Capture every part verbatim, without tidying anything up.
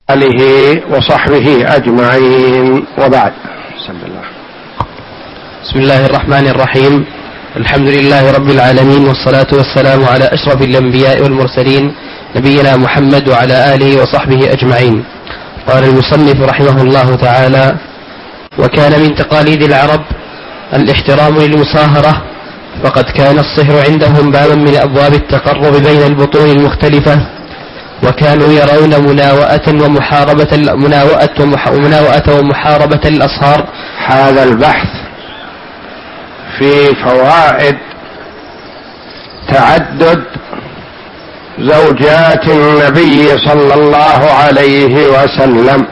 آله وصحبه أجمعين، وبعد. بسم الله. بسم الله الرحمن الرحيم. الحمد لله رب العالمين، والصلاة والسلام على أشرف الأنبياء والمرسلين، نبينا محمد وعلى آله وصحبه أجمعين. قال المصنف رحمه الله تعالى: وكان من تقاليد العرب الاحترام للمصاهرة، فقد كان الصهر عندهم بابا من أبواب التقرب بين البطون المختلفة، وكانوا يرون مناوئة ومحاربة مناوئة ومحاربة الأصهار. هذا البحث في فوائد تعدد زوجات النبي صلى الله عليه وسلم،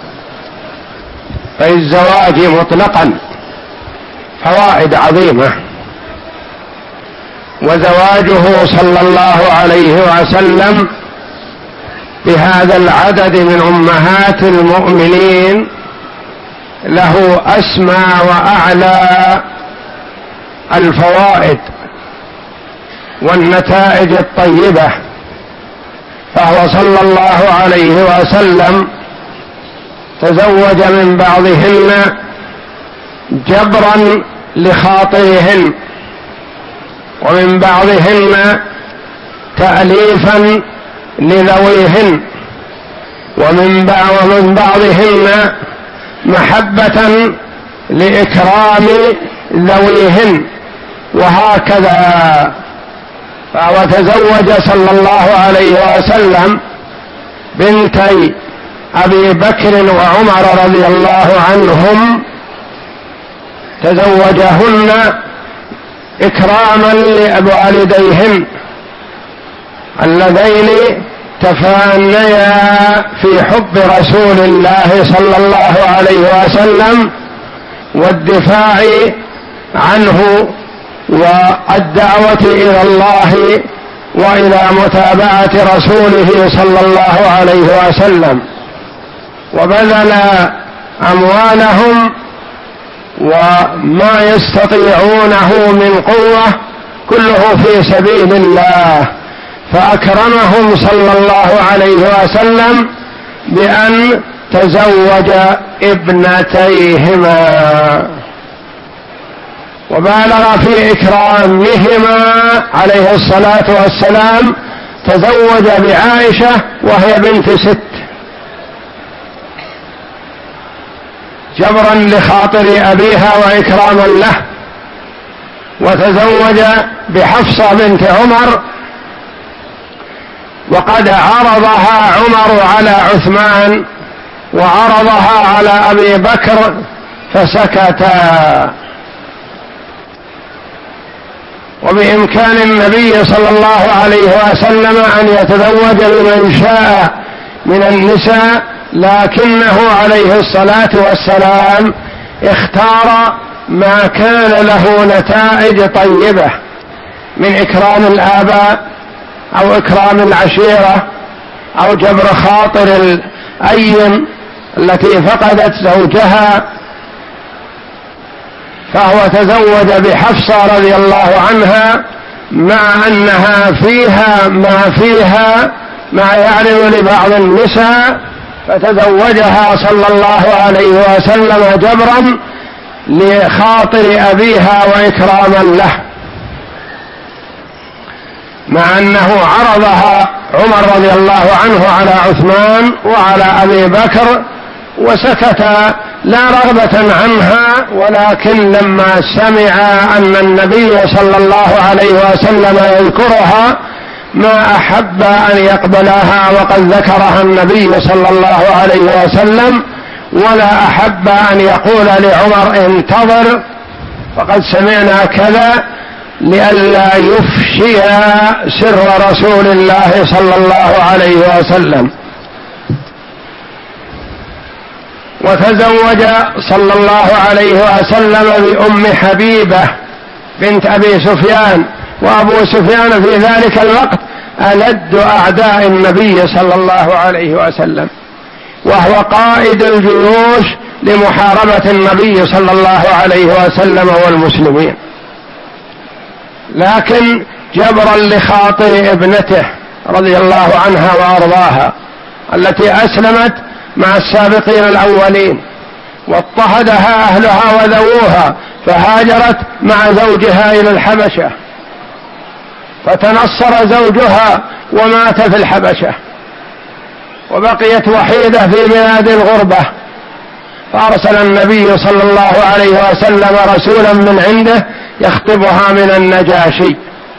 في الزواج مطلقا فوائد عظيمة، وزواجه صلى الله عليه وسلم بهذا العدد من أمهات المؤمنين له أسمى وأعلى الفوائد والنتائج الطيبة، فهو صلى الله عليه وسلم تزوج من بعضهن جبرا لخاطرهن، ومن بعضهن تأليفا لذويهن، ومن بعضهن محبة لإكرام ذويهن، وهكذا. فهو تزوج صلى الله عليه وسلم بنتي أبي بكر وعمر رضي الله عنهم، تزوجهن إكراما لوالديهن اللذين تفانيا في حب رسول الله صلى الله عليه وسلم والدفاع عنه والدعوة إلى الله وإلى متابعة رسوله صلى الله عليه وسلم، وبذل أموالهم وما يستطيعونه من قوة كله في سبيل الله، فأكرمهم صلى الله عليه وسلم بأن تزوج ابنتيهما، وبالغ في إكرامهما عليه الصلاة والسلام، تزوج بعائشة وهي بنت ست جبرا لخاطر أبيها وإكراما له، وتزوج بحفصة بنت عمر وقد عرضها عمر على عثمان وعرضها على أبي بكر فسكتا. وبإمكان النبي صلى الله عليه وسلم أن يتزوج بمن شاء من النساء، لكنه عليه الصلاة والسلام اختار ما كان له نتائج طيبة من إكرام الآباء أو إكرام العشيرة أو جبر خاطر الأيم التي فقدت زوجها، فهو تزوج بحفصة رضي الله عنها مع أنها فيها ما فيها ما يعرض لبعض النساء، فتزوجها صلى الله عليه وسلم جبرا لخاطر أبيها وإكراما له، مع أنه عرضها عمر رضي الله عنه على عثمان وعلى أبي بكر وسكت لا رغبة عنها، ولكن لما سمع أن النبي صلى الله عليه وسلم يذكرها ما أحب أن يقبلها، وقد ذكرها النبي صلى الله عليه وسلم، ولا أحب أن يقول لعمر انتظر فقد سمعنا كذا، لئلا يفشي سر رسول الله صلى الله عليه وسلم. وتزوج صلى الله عليه وسلم بأم حبيبة بنت أبي سفيان، وأبو سفيان في ذلك الوقت ألد أعداء النبي صلى الله عليه وسلم، وهو قائد الجيوش لمحاربة النبي صلى الله عليه وسلم والمسلمين، لكن جبرا لخاطر ابنته رضي الله عنها وأرضاها التي أسلمت مع السابقين الأولين، واضطهدها أهلها وذووها، فهاجرت مع زوجها إلى الحبشة، فتنصر زوجها ومات في الحبشة، وبقيت وحيدة في بلاد الغربة، فأرسل النبي صلى الله عليه وسلم رسولا من عنده يخطبها من النجاشي.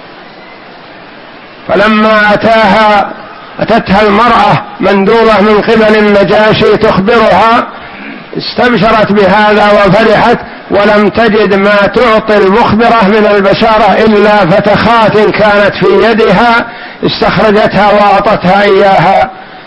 فلما أتاها أتتها المرأة مندوبة من قبل النجاشي تخبرها، استبشرت بهذا وفرحت، ولم تجد ما تعطي المخبرة من البشارة إلا فتخات كانت في يدها استخرجتها وأعطتها إياها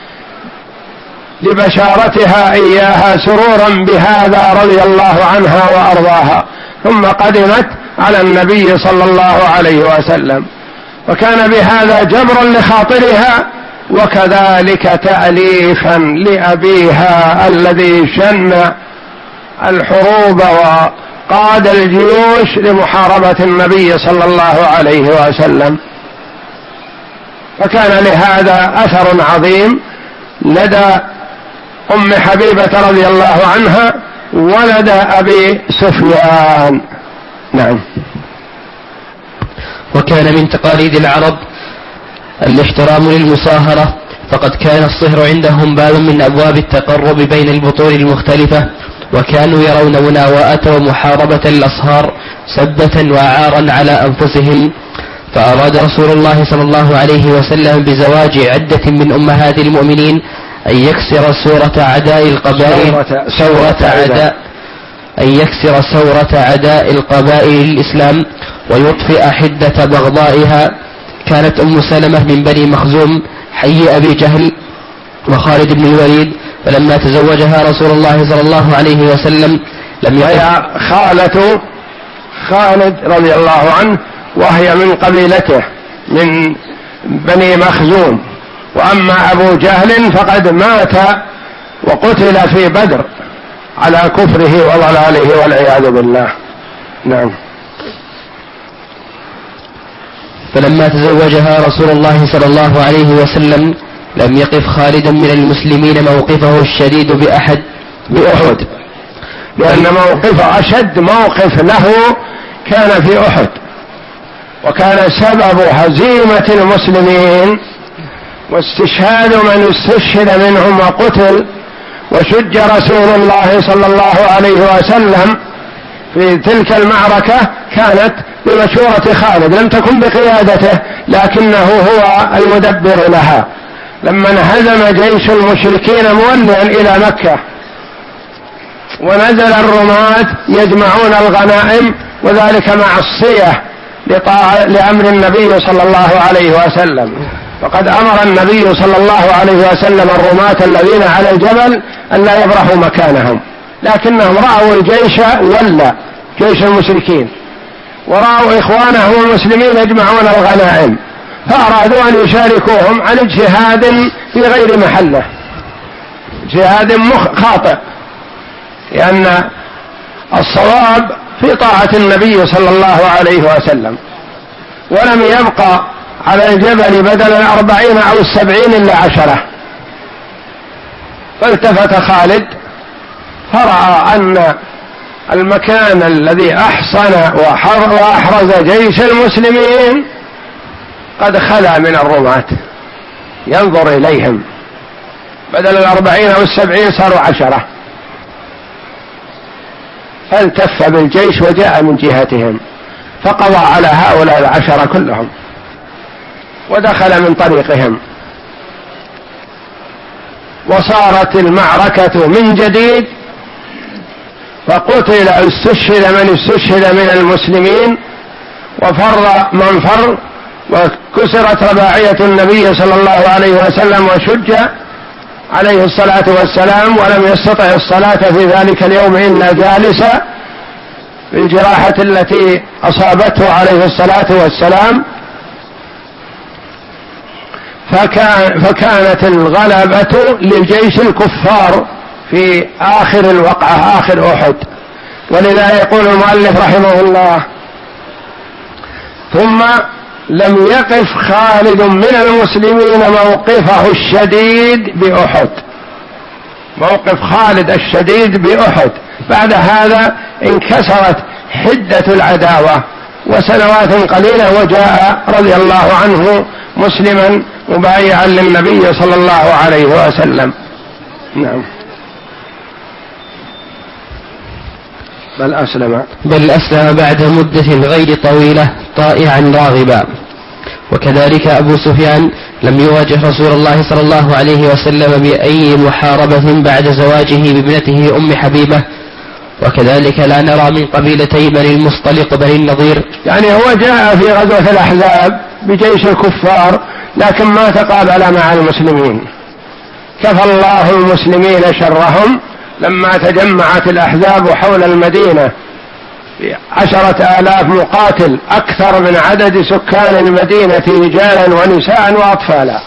لبشارتها إياها سرورا بهذا رضي الله عنها وأرضاها، ثم قدمت على النبي صلى الله عليه وسلم، وكان بهذا جبرا لخاطرها، وكذلك تأليفا لأبيها الذي شن الحروب وقاد الجيوش لمحاربة النبي صلى الله عليه وسلم. فكان لهذا أثر عظيم لدى أم حبيبة رضي الله عنها ولدى أبي سفيان. نعم. وكان من تقاليد العرب الاحترام للمصاهرة، فقد كان الصهر عندهم باب من أبواب التقرب بين البطون المختلفة، وكانوا يرون مناواة ومحاربة الأصهار سبة وعارا على أنفسهم، فأراد رسول الله صلى الله عليه وسلم بزواج عدة من أمهات المؤمنين أن يكسر سورة عداء القبائل سورة عداء أن يكسر سورة عداء القبائل الإسلام ويطفئ حدة بغضائها. كانت أم سلمة من بني مخزوم حي أبي جهل وخالد بن الوليد، فلما تزوجها رسول الله صلى الله عليه وسلم لم يقف خالة خالد رضي الله عنه، وهي من قبيلته من بني مخزوم، وأما أبو جهل فقد مات وقتل في بدر على كفره وضلاله والعياذ بالله. نعم. فلما تزوجها رسول الله صلى الله عليه وسلم لم يقف خالدا من المسلمين موقفه الشديد بأحد بأحد، لأن موقف أشد موقف له كان في أحد، وكان سبب هزيمة المسلمين واستشهاد من استشهد منهم وقتل وشج رسول الله صلى الله عليه وسلم في تلك المعركة كانت بمشورة خالد، لم تكن بقيادته لكنه هو المدبر لها. لما انهزم جيش المشركين موليا إلى مكة ونزل الرماة يجمعون الغنائم، وذلك معصية لأمر النبي صلى الله عليه وسلم، وقد أمر النبي صلى الله عليه وسلم الرماة الذين على الجبل أن لا يبرحوا مكانهم، لكنهم رأوا الجيش ولى جيش المشركين، ورأوا إخوانهم المسلمين يجمعون الغنائم، فأرادوا أن يشاركوهم عن اجتهاد في غير محله، اجتهاد خاطئ، لأن الصواب في طاعة النبي صلى الله عليه وسلم، ولم يبقى على الجبل بدل الأربعين أو السبعين إلا عشرة. فالتفت خالد فرأى أن المكان الذي أحصن وأحرز جيش المسلمين قد خلا من الرماة، ينظر إليهم، بدل الأربعين أو السبعين صاروا عشرة، فالتف بالجيش وجاء من جهتهم فقضى على هؤلاء العشرة كلهم ودخل من طريقهم، وصارت المعركة من جديد، فقتل استشهد من استشهد من المسلمين وفر من فر، وكسرت رباعية النبي صلى الله عليه وسلم وشج عليه الصلاة والسلام، ولم يستطع الصلاة في ذلك اليوم إلا جالسا بالجراحة التي أصابته عليه الصلاة والسلام. فكان فكانت الغلبة لجيش الكفار في آخر الوقعة آخر أحد، ولذا يقول المؤلف رحمه الله: ثم لم يقف خالد من المسلمين موقفه الشديد بأحد، موقف خالد الشديد بأحد. بعد هذا انكسرت حدة العداوة وسنوات قليلة وجاء رضي الله عنه مسلما مبايعا للنبي صلى الله عليه وسلم. نعم. بل أسلم بل أسلم بعد مدة غير طويلة طائعا راغبا. وكذلك أبو سفيان لم يواجه رسول الله صلى الله عليه وسلم بأي محاربة بعد زواجه بابنته أم حبيبة. وكذلك لا نرى من قبيلتي بني المصطلق وبني النضير، يعني هو جاء في غزوة الأحزاب بجيش الكفار لكن ما تقابل مع المسلمين، كفى الله المسلمين شرهم لما تجمعت الأحزاب حول المدينة عشرة آلاف مقاتل أكثر من عدد سكان المدينة رجالا ونساء وأطفالا،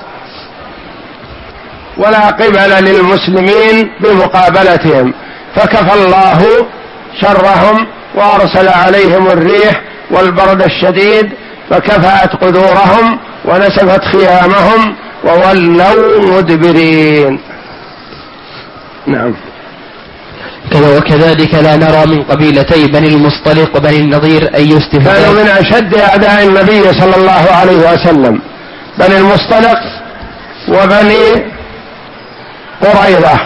ولا قبل للمسلمين بمقابلتهم، فكفى الله شرهم وأرسل عليهم الريح والبرد الشديد فكفأت قدورهم ونسفت خيامهم وولوا مدبرين. نعم. وكذلك لا نرى من قبيلتي بني المصطلق وبني النضير أي استفزاز. كانوا من أشد أعداء النبي صلى الله عليه وسلم بني المصطلق وبني قريظة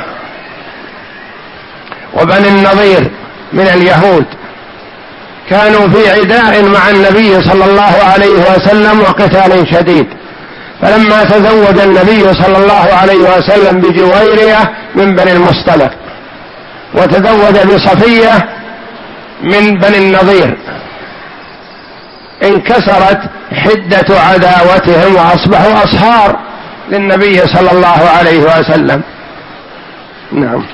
وبني النضير من اليهود، كانوا في عداء مع النبي صلى الله عليه وسلم وقتال شديد. فلما تزوج النبي صلى الله عليه وسلم بجويرية من بني المصطلق وتزوج بصفية من بني النضير انكسرت حدة عداوتهم وأصبحوا أصهار للنبي صلى الله عليه وسلم. نعم.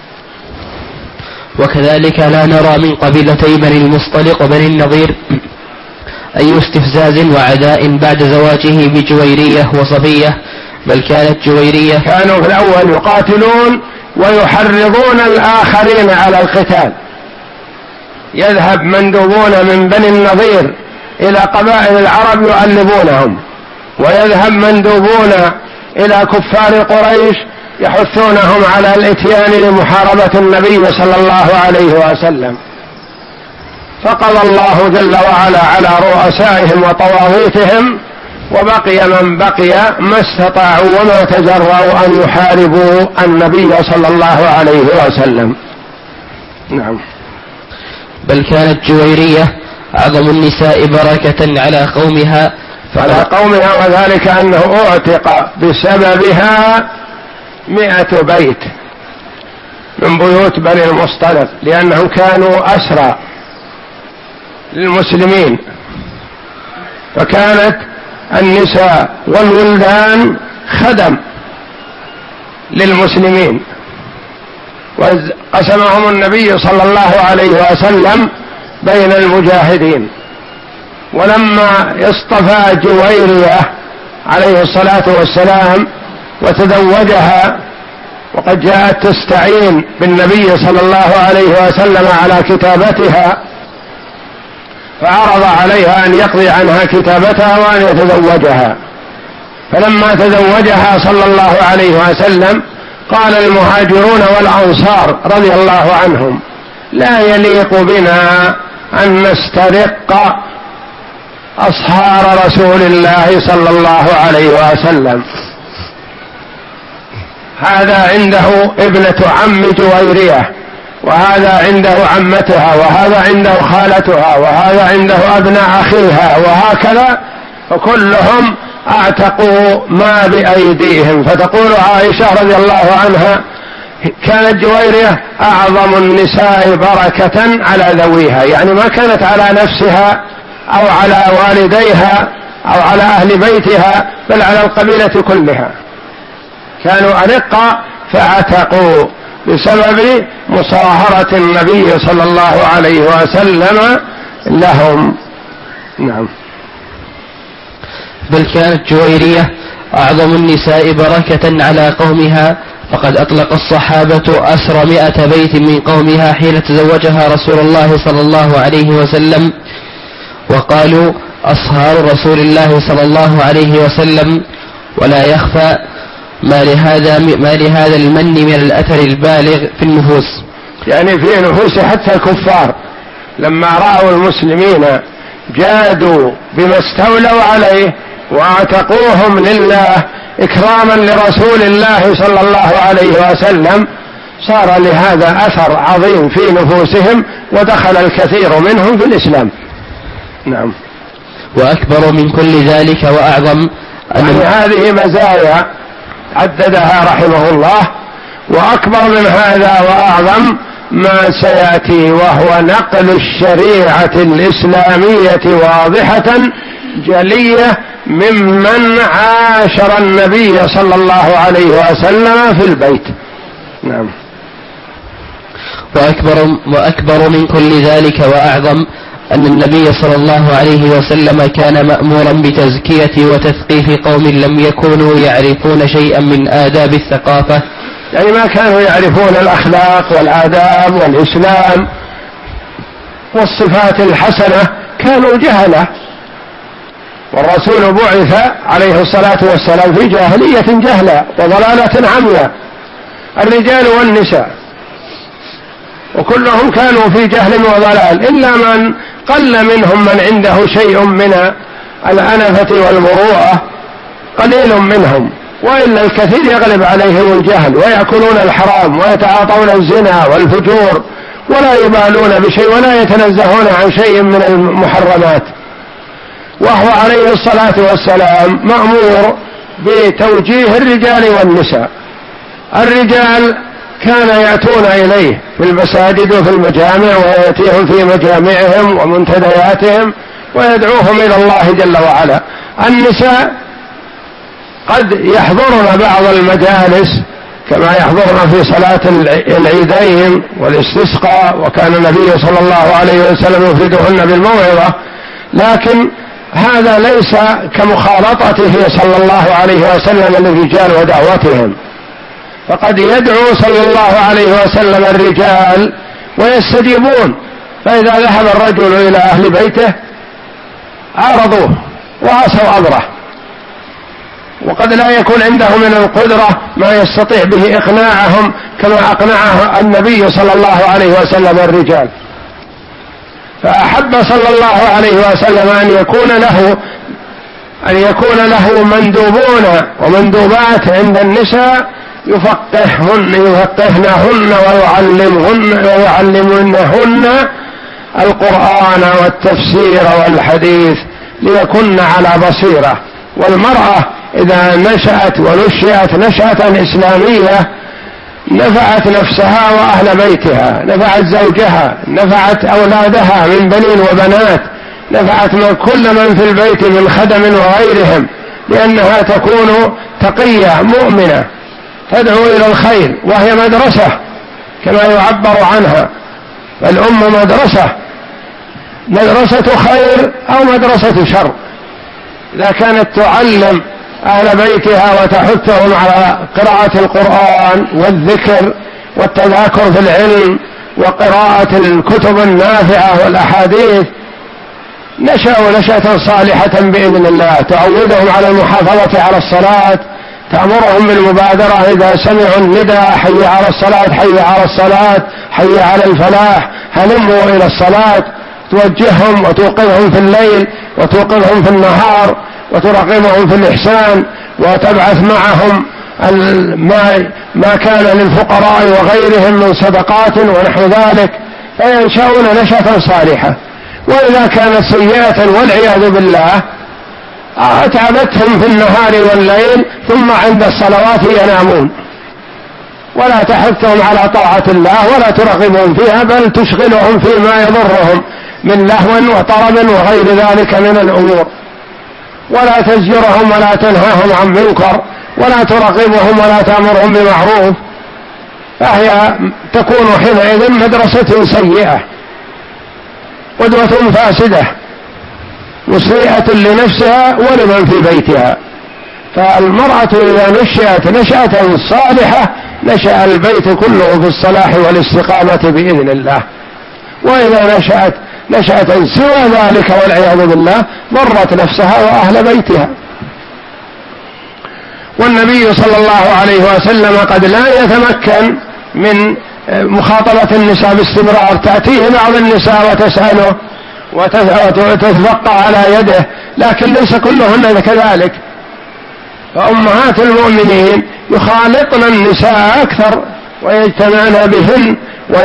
وكذلك لا نرى من قبيلتي بني المصطلق وبني النضير أي استفزاز وعداء بعد زواجه بجويرية وصفية، بل كانت جويرية كانوا في الأول يقاتلون ويحرضون الآخرين على القتال، يذهب مندوبون من بني النضير إلى قبائل العرب يؤلبونهم، ويذهب مندوبون إلى كفار قريش يحثونهم على الاتيان لمحاربة النبي صلى الله عليه وسلم. فقضى الله جل وعلا على رؤسائهم وطواغيتهم وبقي من بقي ما استطاعوا وما تجرؤوا أن يحاربوا النبي صلى الله عليه وسلم. نعم. بل كانت جويرية أعظم النساء بركة على قومها على قومها وذلك أنه أعتق بسببها مئة بيت من بيوت بني المصطلق، لأنهم كانوا أسرى للمسلمين، فكانت النساء والولدان خدم للمسلمين، وقسمهم النبي صلى الله عليه وسلم بين المجاهدين. ولما اصطفى جويرية عليه الصلاة والسلام وتزوجها وقد جاءت تستعين بالنبي صلى الله عليه وسلم على كتابتها، فعرض عليها أن يقضي عنها كتابتها وأن يتزوجها. فلما تزوجها صلى الله عليه وسلم قال المهاجرون والأنصار رضي الله عنهم: لا يليق بنا أن نسترق أصهار رسول الله صلى الله عليه وسلم. هذا عنده ابنة عم جويرية، وهذا عنده عمتها، وهذا عنده خالتها، وهذا عنده أبناء أخيها، وهكذا، فكلهم اعتقوا ما بأيديهم. فتقول عائشة رضي الله عنها: كانت جويرية أعظم النساء بركة على ذويها، يعني ما كانت على نفسها أو على والديها أو على أهل بيتها، بل على القبيلة كلها، كانوا أرقى فاعتقوا بسبب مصاهرة النبي صلى الله عليه وسلم لهم. نعم. بل كانت جويرية أعظم النساء بركة على قومها، فقد أطلق الصحابة أسر مئة بيت من قومها حين تزوجها رسول الله صلى الله عليه وسلم، وقالوا أصهار رسول الله صلى الله عليه وسلم. ولا يخفى ما لهذا ما لهذا المن من الأثر البالغ في النفوس، يعني في نفوس حتى الكفار لما رأوا المسلمين جادوا بما استولوا عليه واعتقوهم لله إكراما لرسول الله صلى الله عليه وسلم، صار لهذا أثر عظيم في نفوسهم ودخل الكثير منهم في الإسلام. نعم. وأكبر من كل ذلك وأعظم أن يعني هذه مزايا عددها رحمه الله، وأكبر من هذا وأعظم ما سيأتي وهو نقل الشريعة الإسلامية واضحة جلية ممن عاشر النبي صلى الله عليه وسلم في البيت. نعم. وأكبر, وأكبر من كل ذلك وأعظم أن النبي صلى الله عليه وسلم كان مأمورا بتزكية وتثقيف قوم لم يكونوا يعرفون شيئا من آداب الثقافة، يعني ما كانوا يعرفون الأخلاق والآداب والإسلام والصفات الحسنة، كانوا جهلة، والرسول بعث عليه الصلاة والسلام في جاهلية جهلة وضلالة عمياء، الرجال والنساء، وكلهم كانوا في جهل وضلال، إلا من قل منهم من عنده شيء من الأنفة والمروءة، قليل منهم، وإلا الكثير يغلب عليهم الجهل ويأكلون الحرام ويتعاطون الزنا والفجور ولا يبالون بشيء ولا يتنزهون عن شيء من المحرمات. وهو عليه الصلاة والسلام مأمور بتوجيه الرجال والنساء. الرجال كان يأتون إليه في المساجد وفي المجامع ويأتيهم في مجامعهم ومنتدياتهم ويدعوهم إلى الله جل وعلا. النساء قد يحضرن بعض المجالس كما يحضرن في صلاة العيدين والاستسقاء، وكان النبي صلى الله عليه وسلم يفردهن بالموعظة، لكن هذا ليس كمخالطته صلى الله عليه وسلم للرجال ودعوتهم، فقد يدعو صلى الله عليه وسلم الرجال ويستجيبون، فإذا ذهب الرجل إلى أهل بيته عارضوه وعصوا أمره، وقد لا يكون عنده من القدرة ما يستطيع به إقناعهم كما أقنعه النبي صلى الله عليه وسلم الرجال، فأحب صلى الله عليه وسلم أن يكون له أن يكون له مندوبون ومندوبات عند النساء يفقههن يفقهنهن ويعلمهن ويعلمنهن القرآن والتفسير والحديث ليكن على بصيرة. والمرأة إذا نشأت ونشأت نشأة إسلامية نفعت نفسها وأهل بيتها، نفعت زوجها، نفعت أولادها من بنين وبنات، نفعت من كل من في البيت من خدم وغيرهم، لأنها تكون تقية مؤمنة تدعو إلى الخير، وهي مدرسة كما يعبر عنها، الأم مدرسة، مدرسة خير أو مدرسة شر. إذا كانت تعلم أهل بيتها وتحثهم على قراءة القرآن والذكر والتذاكر في العلم وقراءة الكتب النافعة والأحاديث، نشأوا نشأة صالحة بإذن الله، تعودهم على المحافظة على الصلاة، تأمرهم بالمبادرة إذا سمعوا النداء حي على الصلاة حي على الصلاة حي على الفلاح هلموا إلى الصلاة، توجههم وتوقظهم في الليل وتوقظهم في النهار وترغبهم في الإحسان، وتبعث معهم ما, ما كان للفقراء وغيرهم من صدقات ونحو ذلك، فينشأون نشأة صالحة. وإذا كانت سيئة والعياذ بالله أتعبتهم في النهار والليل ثم عند الصلوات ينامون، ولا تحثهم على طاعة الله ولا ترغبهم فيها، بل تشغلهم فيما يضرهم من لهو وطرب وغير ذلك من الأمور، ولا تزجرهم ولا تنهاهم عن منكر ولا ترغبهم ولا تأمرهم بمعروف، فهي تكون حينئذ مدرسة سيئة، قدوة فاسدة مسيئة لنفسها ولمن في بيتها. فالمرأة إذا نشأت نشأة صالحة نشأ البيت كله في الصلاح والاستقامة بإذن الله، وإذا نشأت نشأة سوى ذلك والعياذ بالله ضرت نفسها وأهل بيتها. والنبي صلى الله عليه وسلم قد لا يتمكن من مخاطبة النساء باستمرار، تأتيه بعض النساء وتسأله وتتبقى على يده، لكن ليس كلهن كذلك. فأمهات المؤمنين يخالطن النساء أكثر ويجتمعن بهن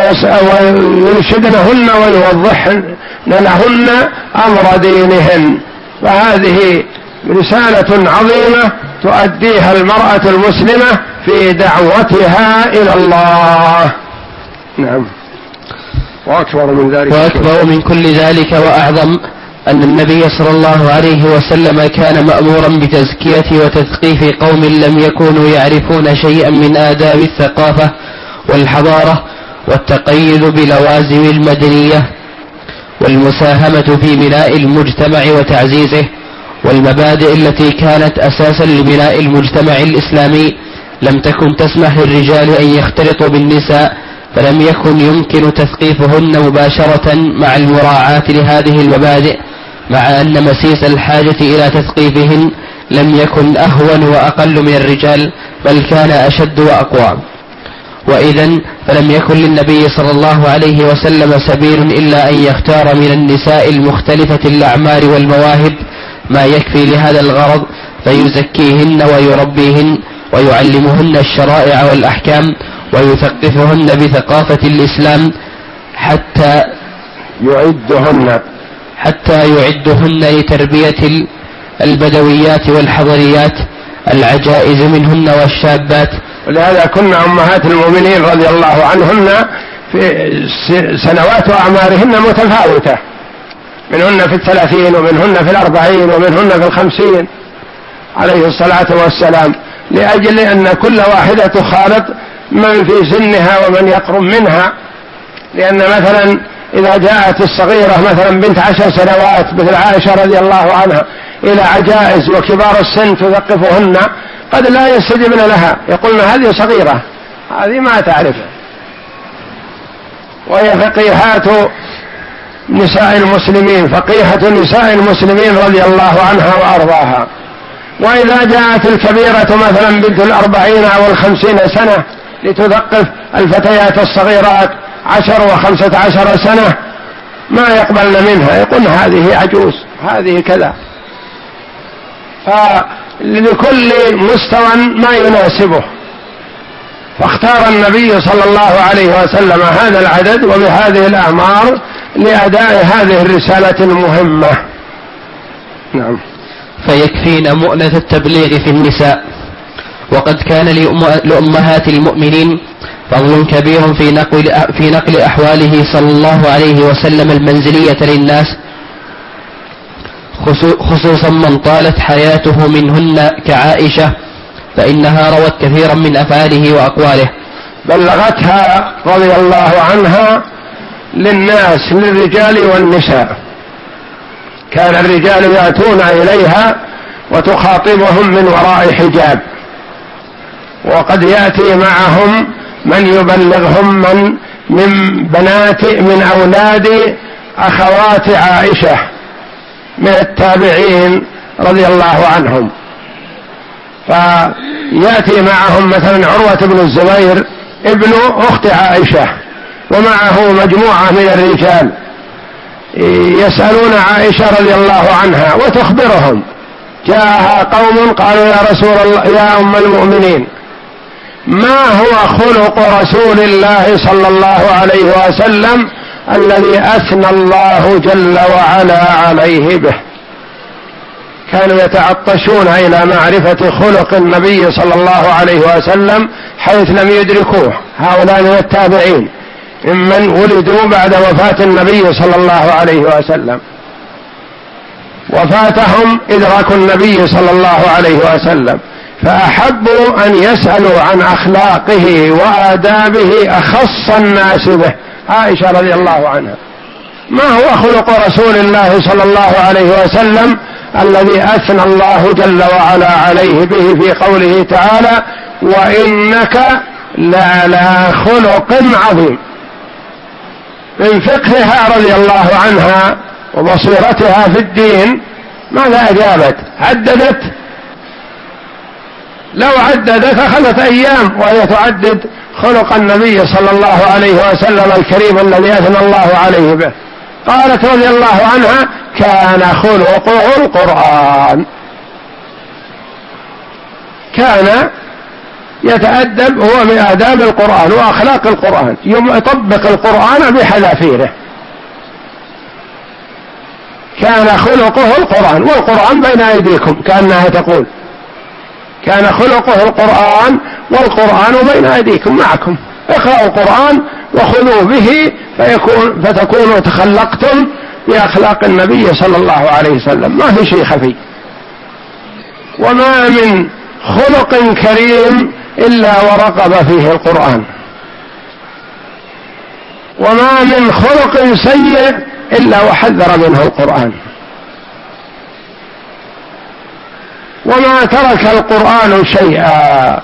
ويرشدنهن ويوضحن لهن أمر دينهن. فهذه رسالة عظيمة تؤديها المرأة المسلمة في دعوتها إلى الله. نعم. وأكبر من ذلك وأكبر من كل ذلك وأعظم أن النبي صلى الله عليه وسلم كان مأمورا بتزكية وتثقيف قوم لم يكونوا يعرفون شيئا من آداب الثقافة والحضارة والتقيد بلوازم المدنية والمساهمة في بناء المجتمع وتعزيزه، والمبادئ التي كانت أساسا لبناء المجتمع الإسلامي لم تكن تسمح للرجال أن يختلطوا بالنساء، فلم يكن يمكن تثقيفهن مباشرة مع المراعاة لهذه المبادئ، مع أن مسيس الحاجة إلى تثقيفهن لم يكن أهون وأقل من الرجال، بل كان أشد وأقوى. وإذن فلم يكن للنبي صلى الله عليه وسلم سبيل إلا أن يختار من النساء المختلفة الأعمار والمواهب ما يكفي لهذا الغرض، فيزكيهن ويربيهن ويعلمهن الشرائع والأحكام ويثقفهن بثقافة الإسلام حتى يعدهن حتى يعدهن لتربية البدويات والحضريات العجائز منهن والشابات. ولهذا كنا أمهات المؤمنين رضي الله عنهن في سنوات وأعمارهن متفاوتة، منهن في الثلاثين ومنهن في الأربعين ومنهن في الخمسين عليه الصلاة والسلام، لأجل أن كل واحدة تخالط من في سنها ومن يقرب منها. لأن مثلا إذا جاءت الصغيرة مثلا بنت عشر سنوات مثل عائشة رضي الله عنها إلى عجائز وكبار السن تثقفهن قد لا يستجبن لها، يقولن هذه صغيرة هذه ما تعرف. وهي فقيهات نساء المسلمين، فقيهة نساء المسلمين رضي الله عنها وأرضاها. وإذا جاءت الكبيرة مثلا بنت الأربعين أو الخمسين سنة لتثقف الفتيات الصغيرات عشر وخمسة عشر سنة ما يقبلن منها، يقولن هذه عجوز هذه كذا. فلكل مستوى ما يناسبه، فاختار النبي صلى الله عليه وسلم هذا العدد وبهذه الأعمار لأداء هذه الرسالة المهمة. نعم. فيكفينا مؤنة التبليغ في النساء. وقد كان لأمهات المؤمنين فضل كبير في نقل, في نقل أحواله صلى الله عليه وسلم المنزلية للناس، خصوصا من طالت حياته منهن كعائشة، فإنها روت كثيرا من أفعاله وأقواله، بلغتها رضي الله عنها للناس للرجال والنساء. كان الرجال يأتون إليها وتخاطبهم من وراء حجاب، وقد يأتي معهم من يبلغهم من من بنات من أولاد أخوات عائشة من التابعين رضي الله عنهم. فيأتي معهم مثلا عروة بن الزبير ابن أخت عائشة ومعه مجموعة من الرجال يسألون عائشة رضي الله عنها وتخبرهم. جاءها قوم قالوا يا رسول الله يا أم المؤمنين ما هو خلق رسول الله صلى الله عليه وسلم الذي أثنى الله جل وعلا عليه به؟ كانوا يتعطشون إلى معرفة خلق النبي صلى الله عليه وسلم حيث لم يدركوه هؤلاء من التابعين ممن ولدوا بعد وفاة النبي صلى الله عليه وسلم، وفاتهم إدراك النبي صلى الله عليه وسلم، فأحبوا أن يسألوا عن أخلاقه وآدابه أخص الناس به. عائشة رضي الله عنها ما هو خلق رسول الله صلى الله عليه وسلم الذي أثنى الله جل وعلا عليه به في قوله تعالى وإنك لعلى خلق عظيم. من فقهها رضي الله عنها وبصيرتها في الدين ماذا أجابت؟ عددت لو عددت أخذت أيام، وهي تعدد خلق النبي صلى الله عليه وسلم الكريم الذي أثنى الله عليه به. قالت رضي الله عنها: كان خلقه القرآن. كان يتأدب هو بآداب القرآن وأخلاق القرآن، يطبق القرآن بحذافيره. كان خلقه القرآن، والقرآن بين أيديكم، كأنها تقول كان خلقه القرآن والقرآن بين أيديكم معكم، اقرأوا القرآن وخذوا به فيكون فتكونوا تخلقتم بأخلاق النبي صلى الله عليه وسلم، ما في شيء خفي. وما من خلق كريم إلا ورغب فيه القرآن، وما من خلق سيء إلا وحذر منه القرآن. وما ترك القرآن شيئا،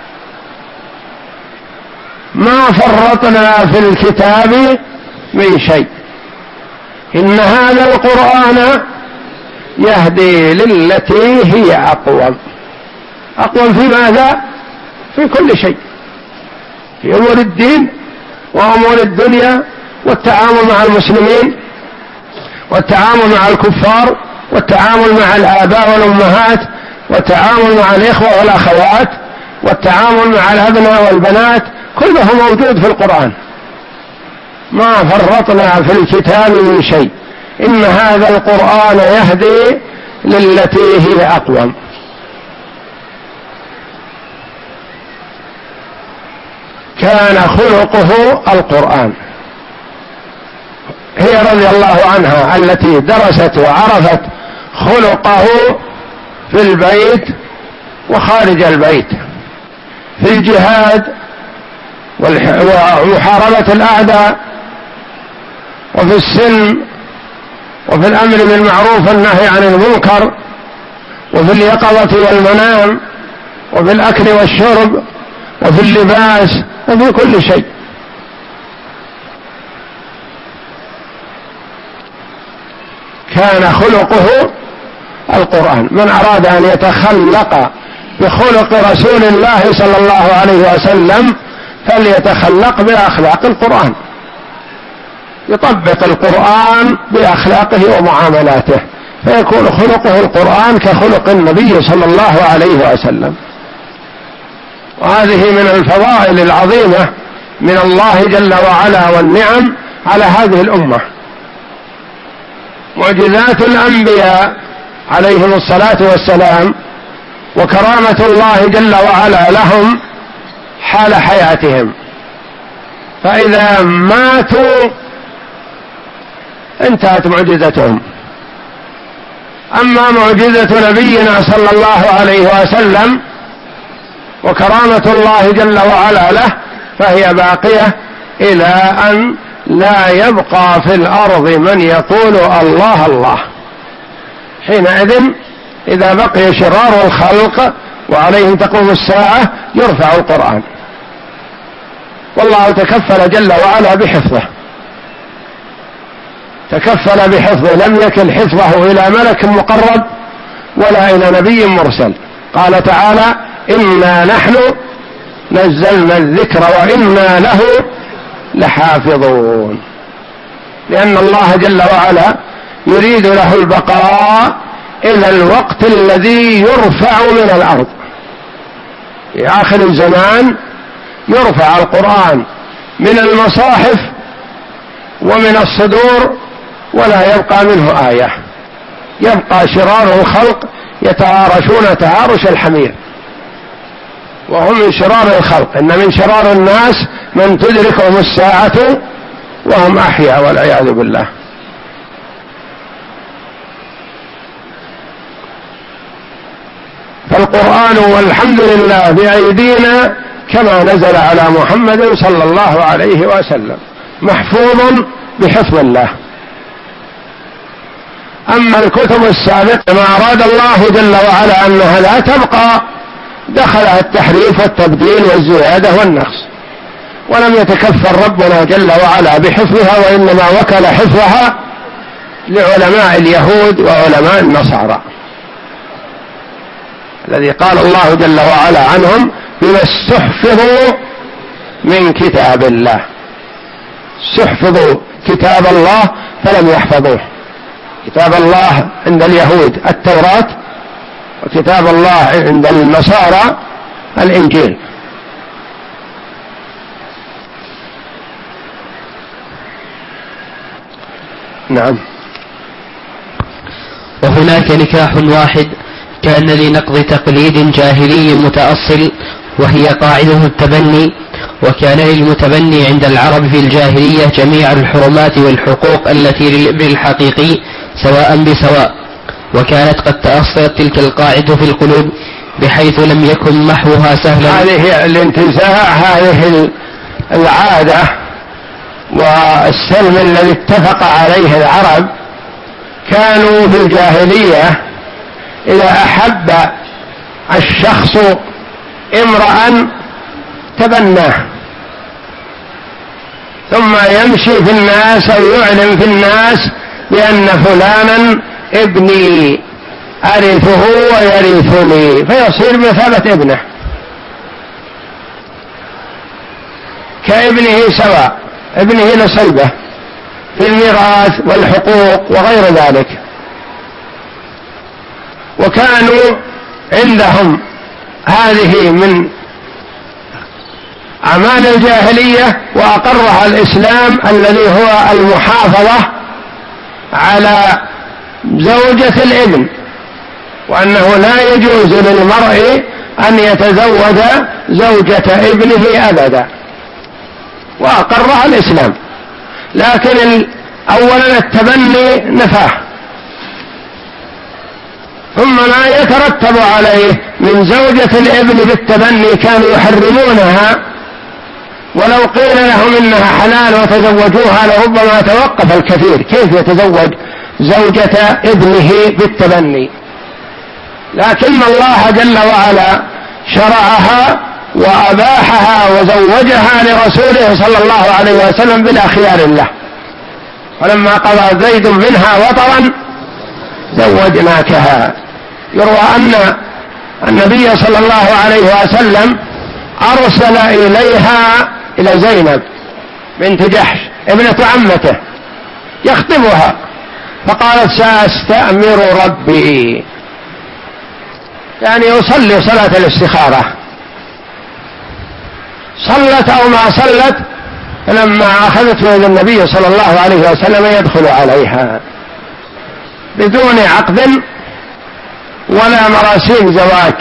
ما فرطنا في الكتاب من شيء. إن هذا القرآن يهدي للتي هي أقوم. أقوم في ماذا؟ في كل شيء، في أمور الدين وأمور الدنيا، والتعامل مع المسلمين، والتعامل مع الكفار، والتعامل مع الآباء والأمهات، والتعامل مع الإخوة والأخوات، والتعامل مع الأبناء والبنات، كله موجود في القرآن. ما فرطنا في الكتاب من شيء. إن هذا القرآن يهدي للتي هي أقوم. كان خلقه القرآن. هي رضي الله عنها التي درست وعرفت خلقه في البيت وخارج البيت، في الجهاد ومحاربة الأعداء، وفي السلم، وفي الأمر بالمعروف والنهي عن المنكر، وفي اليقظة والمنام، وفي الأكل والشرب، وفي اللباس، وفي كل شيء. كان خلقه القرآن. من أراد أن يتخلق بخلق رسول الله صلى الله عليه وسلم فليتخلق بأخلاق القرآن، يطبق القرآن بأخلاقه ومعاملاته، فيكون خلقه القرآن كخلق النبي صلى الله عليه وسلم. وهذه من الفضائل العظيمة من الله جل وعلا والنعم على هذه الأمة. معجزات الأنبياء عليهم الصلاة والسلام وكرامة الله جل وعلا لهم حال حياتهم، فإذا ماتوا انتهت معجزتهم. أما معجزة نبينا صلى الله عليه وسلم وكرامة الله جل وعلا له فهي باقية إلى أن لا يبقى في الأرض من يقول الله الله. حينئذ إذا بقي شرار الخلق وعليهم تقوم الساعة يرفع القرآن، والله تكفل جل وعلا بحفظه، تكفل بحفظه، لم يكن حفظه إلى ملك مقرب ولا إلى نبي مرسل. قال تعالى: إنا نحن نزلنا الذكر وإنا له لحافظون، لأن الله جل وعلا يريد له البقاء إلى الوقت الذي يرفع من الأرض. في آخر الزمان يرفع القرآن من المصاحف ومن الصدور ولا يبقى منه آية، يبقى شرار الخلق يتعارشون تعارش الحمير، وهم من شرار الخلق. إن من شرار الناس من تدركهم الساعة وهم أحياء والعياذ بالله. فالقرآن والحمد لله بأيدينا كما نزل على محمد صلى الله عليه وسلم، محفوظ بحفظ الله. أما الكتب السابقة ما أراد الله جل وعلا أنها لا تبقى دخلها التحريف والتبديل والزيادة والنقص، ولم يتكفل ربنا جل وعلا بحفظها، وإنما وكل حفظها لعلماء اليهود وعلماء النصارى. الذي قال الله جل وعلا عنهم بما استحفظوا من كتاب الله. استحفظوا كتاب الله فلم يحفظوه. كتاب الله عند اليهود التوراة، وكتاب الله عند النصارى الإنجيل. نعم. وهناك نكاح واحد كان لنقض تقليد جاهلي متأصل، وهي قاعدة التبني، وكان للمتبني عند العرب في الجاهلية جميع الحرمات والحقوق التي للابن الحقيقي سواء بسواء، وكانت قد تأصلت تلك القاعدة في القلوب بحيث لم يكن محوها سهلا. هذه الانتزاع، هذه العادة والسلم الذي اتفق عليه العرب، كانوا في الجاهلية إذا أحب الشخص امرأ تبناه، ثم يمشي في الناس أو يعلن في الناس بأن فلانا ابني أرثه ويرثني، فيصير بمثابة ابنه كابنه سواء، ابنه لصلبه في الميراث والحقوق وغير ذلك. وكانوا عندهم هذه من أعمال الجاهلية، وأقرها الإسلام الذي هو المحافظة على زوجة الابن، وأنه لا يجوز للمرء أن يتزوج زوجة ابنه أبدا، وأقرها الإسلام. لكن أولا التبني نفاه، ثم ما يترتب عليه من زوجة الابن بالتبني كانوا يحرمونها، ولو قيل لهم إنها حلال وتزوجوها لربما توقف الكثير، كيف يتزوج زوجة ابنه بالتبني؟ لكن الله جل وعلا شرعها وأباحها وزوجها لرسوله صلى الله عليه وسلم بلا خيار له. ولما قضى زيد منها وطرا زوجناكها. يروى أن النبي صلى الله عليه وسلم أرسل إليها إلى زينب بنت جحش ابنة عمته يخطبها، فقالت سأستأمر ربي، يعني يصلي صلاة الاستخارة، صلت أو ما صلت، فلما أخذته إلى النبي صلى الله عليه وسلم يدخل عليها بدون عقد ولا مراسيم زواج،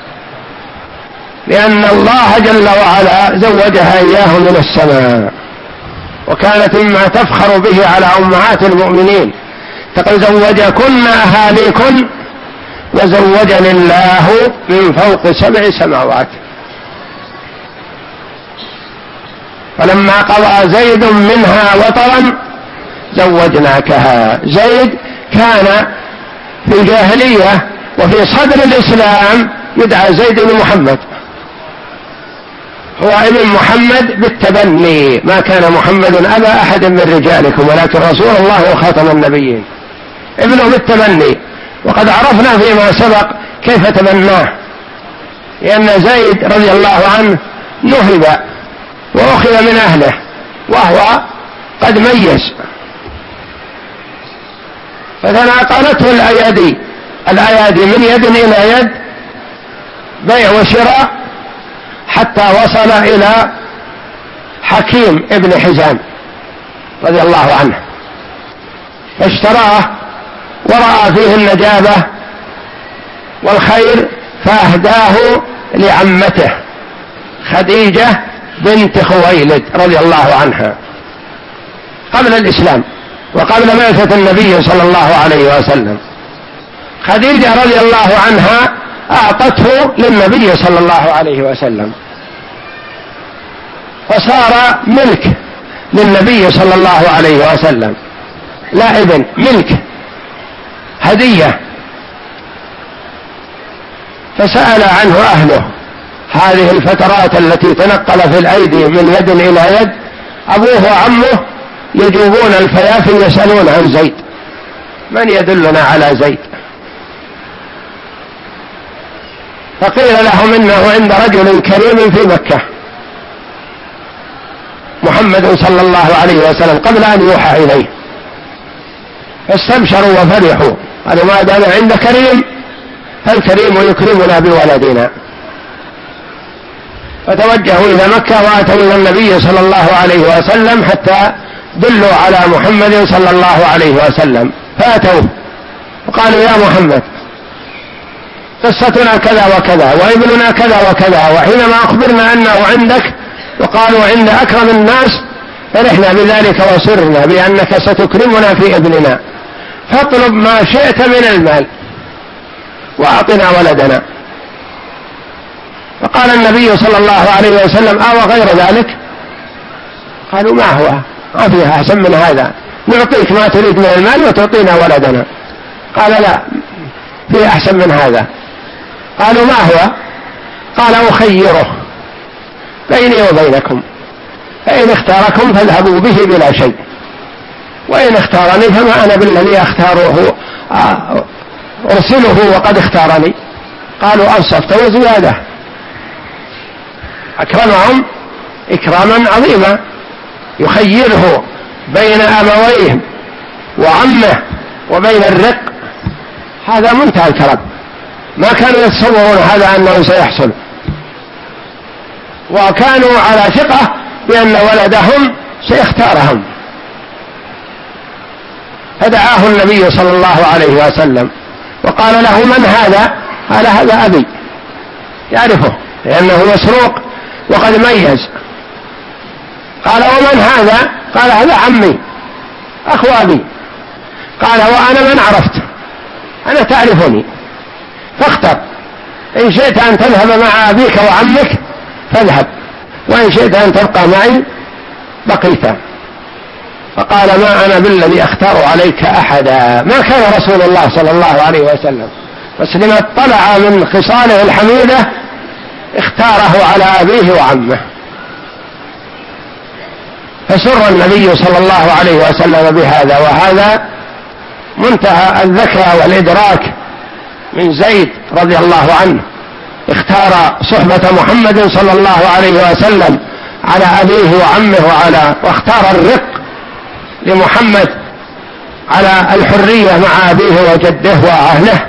لأن الله جل وعلا زوجها إياه من السماء، وكانت مما تفخر به على أمهات المؤمنين، تقول زوجكن أهاليكن وزوجني الله من فوق سبع سماوات. فلما قضى زيد منها وطرا زوجناكها. زيد كان في الجاهلية وفي صدر الإسلام يدعى زيد بن محمد، هو ابن محمد بالتبني، ما كان محمد أبا أحد من رجالكم ولكن رسول الله وخاتم النبيين، ابنه بالتبني. وقد عرفنا فيما سبق كيف تبناه، لأن زيد رضي الله عنه نهب وأخذ من أهله وهو قد ميز، فتناقلته الأيادي الأيادي من يد إلى يد، بيع وشراء، حتى وصل إلى حكيم ابن حزام رضي الله عنه، فاشتراه ورأى فيه النجابة والخير فأهداه لعمته خديجة بنت خويلد رضي الله عنها قبل الإسلام وقبل بعثة النبي صلى الله عليه وسلم. خديجة رضي الله عنها أعطته للنبي صلى الله عليه وسلم، فصار ملك للنبي صلى الله عليه وسلم، لا ابن، ملك، هدية. فسأل عنه أهله هذه الفترات التي تنقل في الأيدي من يد إلى يد، أبوه وعمه يجوبون الفيافي يسألون عن زيد، من يدلنا على زيد؟ فقيل لهم إنه عند رجل كريم في مكة محمد صلى الله عليه وسلم قبل أن يوحى إليه، فاستبشروا وفرحوا، قالوا ما دام عند كريم فالكريم يكرمنا بولدنا. فتوجهوا إلى مكة وأتوا إلى النبي صلى الله عليه وسلم حتى دلوا على محمد صلى الله عليه وسلم، فأتوه وقالوا يا محمد قصتنا كذا وكذا وابننا كذا وكذا، وحينما أخبرنا أنه عندك وقالوا عند أكرم الناس فرحنا بذلك وسرنا بأنك ستكرمنا في ابننا، فاطلب ما شئت من المال وأعطنا ولدنا. فقال النبي صلى الله عليه وسلم أو غير ذلك؟ قالوا ما هو، ما فيها أحسن من هذا، نعطيك ما تريد من المال وتعطينا ولدنا. قال لا، فيه أحسن من هذا. قالوا ما هو؟ قال أخيره بيني وبينكم، فإن اختاركم فاذهبوا به بلا شيء، وإن اختارني فما أنا بالذي أختاره أرسله وقد اختارني. قالوا أنصفت وزيادة، أكرمهم إكراما عظيما، يخيره بين أبويه وعمه وبين الرق، هذا منتهى الكرم، ما كانوا يتصورون هذا أنه سيحصل، وكانوا على ثقة بأن ولدهم سيختارهم. فدعاه النبي صلى الله عليه وسلم وقال له من هذا؟ قال هذا أبي، يعرفه لأنه مسروق وقد ميز. قال ومن هذا؟ قال هذا عمي أخو أبي. قال وأنا من عرفت؟ أنا تعرفني، فاختر، إن شئت أن تذهب مع أبيك وعمك فاذهب، وإن شئت أن تبقى معي بقيت. فقال ما أنا بالذي أختار عليك أحدا. ما كان رسول الله صلى الله عليه وسلم بس لما اطلع من خصاله الحميدة اختاره على أبيه وعمه. فسر النبي صلى الله عليه وسلم بهذا، وهذا منتهى الذكاء والإدراك من زيد رضي الله عنه، اختار صحبة محمد صلى الله عليه وسلم على أبيه وعمه وعلى واختار الرق لمحمد على الحرية مع أبيه وجده وأهله.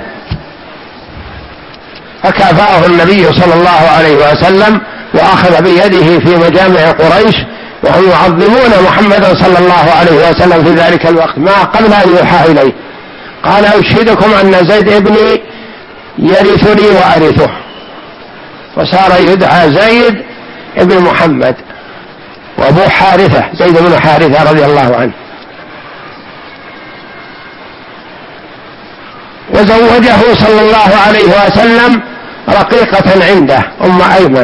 فكافأه النبي صلى الله عليه وسلم وأخذ بيده في مجامع قريش وهم يعظمون محمدا صلى الله عليه وسلم في ذلك الوقت ما قبل أن يوحى إليه. قال أشهدكم أن زيد ابني يرثني وأرثه، وصار يدعى زيد ابن محمد، وأبوه حارثة زيد بن حارثة رضي الله عنه. وزوجه صلى الله عليه وسلم رقيقة عنده أم أيمن،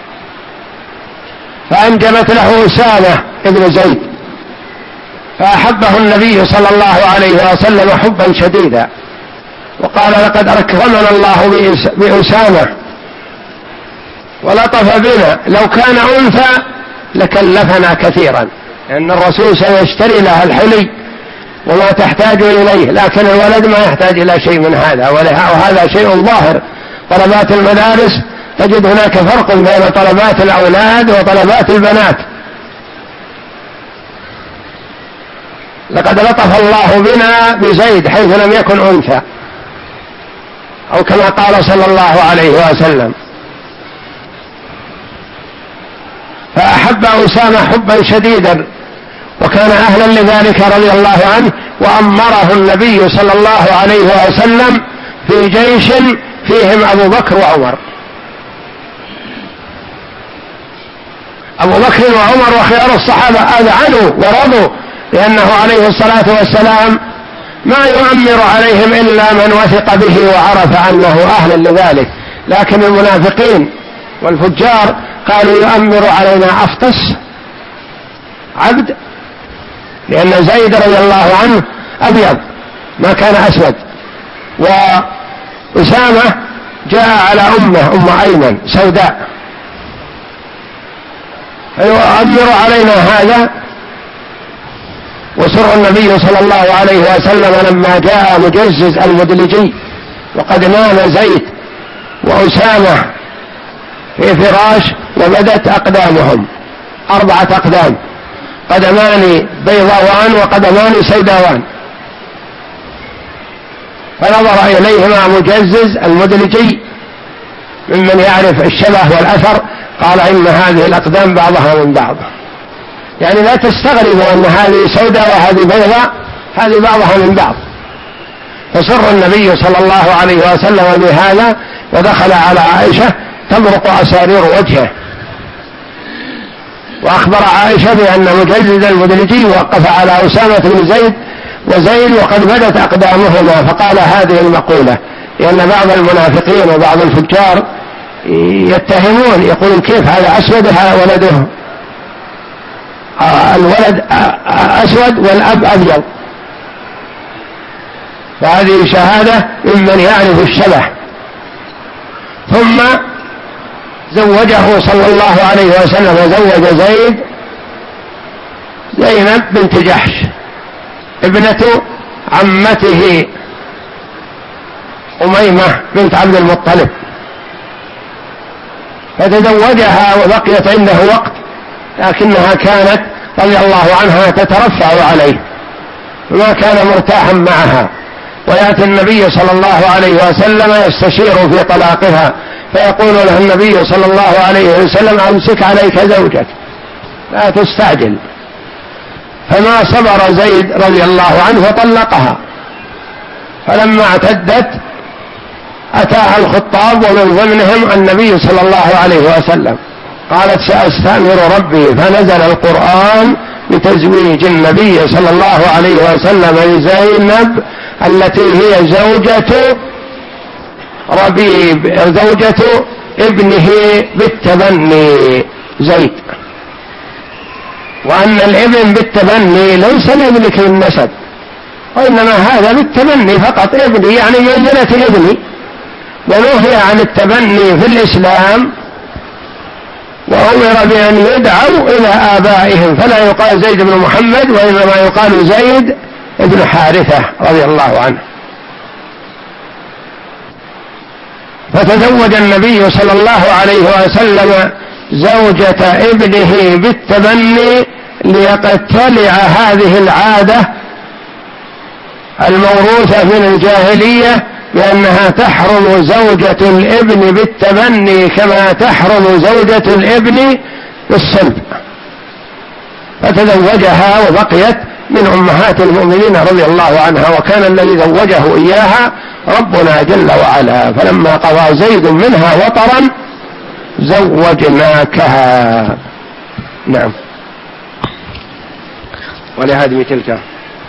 فأنجبت له أسامة ابن زيد، فأحبه النبي صلى الله عليه وسلم حبا شديدا، وقال لقد أكرمنا الله بأسامة ولطف بنا، لو كان أنثى لكلفنا كثيرا، لأن الرسول سيشتري لها الحلي وما تحتاج إليه، لكن الولد ما يحتاج إلى شيء من هذا، وهذا شيء ظاهر. طلبات المدارس تجد هناك فرق بين طلبات الأولاد وطلبات البنات. لقد لطف الله بنا بزيد حيث لم يكن أنثى، أو كما قال صلى الله عليه وسلم. فأحب أسامة حبا شديدا، وكان أهلا لذلك رضي الله عنه، وأمره النبي صلى الله عليه وسلم في جيش فيهم أبو بكر وعمر. أبو بكر وعمر وخيار الصحابة أذعنوا ورضوا، لأنه عليه الصلاة والسلام ما يؤمر عليهم إلا من وثق به وعرف أنه أهل لذلك، لكن المنافقين والفجار قالوا يؤمر علينا أفطس عبد، لأن زيد رضي الله عنه أبيض ما كان أسود، وأسامة جاء على أمه أم أيمن سوداء، فيؤمر علينا هذا. وسر النبي صلى الله عليه وسلم لما جاء مجزز المدلجي وقد نام زيد وأسامة في فراش وبدت أقدامهم، أربعة أقدام، قدمان بيضاوان وقدمان سوداوان، فنظر إليهما مجزز المدلجي ممن يعرف الشبه والأثر، قال إن هذه الأقدام بعضها من بعض، يعني لا تستغربوا أن هذه سوداء وهذه بيضاء، هذه بعضها من بعض. فسر النبي صلى الله عليه وسلم بهذا، ودخل على عائشة تبرق أسارير وجهه، وأخبر عائشة بأن مجزز المدلجي وقف على أسامة بن زيد وزيد وقد بدت أقدامهما، فقال هذه المقولة، لأن بعض المنافقين وبعض الفجار يتهمون يقولون كيف هذا أسود هذا ولده، الولد أسود والأب أبيض، فهذه شهادة ممن يعرف الشبه. ثم زوجه صلى الله عليه وسلم وزوج زيد زينب بنت جحش ابنة عمته أميمة بنت عبد المطلب، فتزوجها وبقيت عنده وقت، لكنها كانت رضي الله عنها تترفع عليه، ما كان مرتاحا معها، ويأتي النبي صلى الله عليه وسلم يستشير في طلاقها، فيقول له النبي صلى الله عليه وسلم أمسك عليك زوجك لا تستعجل، فما صبر زيد رضي الله عنه فطلقها، فلما اعتدت أتاها الخطاب ومن ضمنهم النبي صلى الله عليه وسلم، قالت سأستأمر ربي، فنزل القرآن بتزويج النبي صلى الله عليه وسلم لزينب التي هي زوجة ربيب زوجة ابنه بالتبني زيد، وأن الابن بالتبني ليس لابنك بالنسب، وإنما هذا بالتبني فقط، ابني يعني منزلة ابني، ونهي عن التبني في الإسلام، وأمر بأن يدعوا إلى آبائهم، فلا يقال زيد بن محمد وإنما يقال زيد بن حارثة رضي الله عنه. فتزوج النبي صلى الله عليه وسلم زوجة ابنه بالتبني ليقتلع هذه العادة الموروثة من الجاهلية بأنها تحرم زوجة الابن بالتبني كما تحرم زوجة الابن بالصلب، فتزوجها وبقيت من أمهات المؤمنين رضي الله عنها، وكان الذي زوجه إياها ربنا جل وعلا، فلما قضى زيد منها وطرا زوجناكها. نعم. ولهدم تلك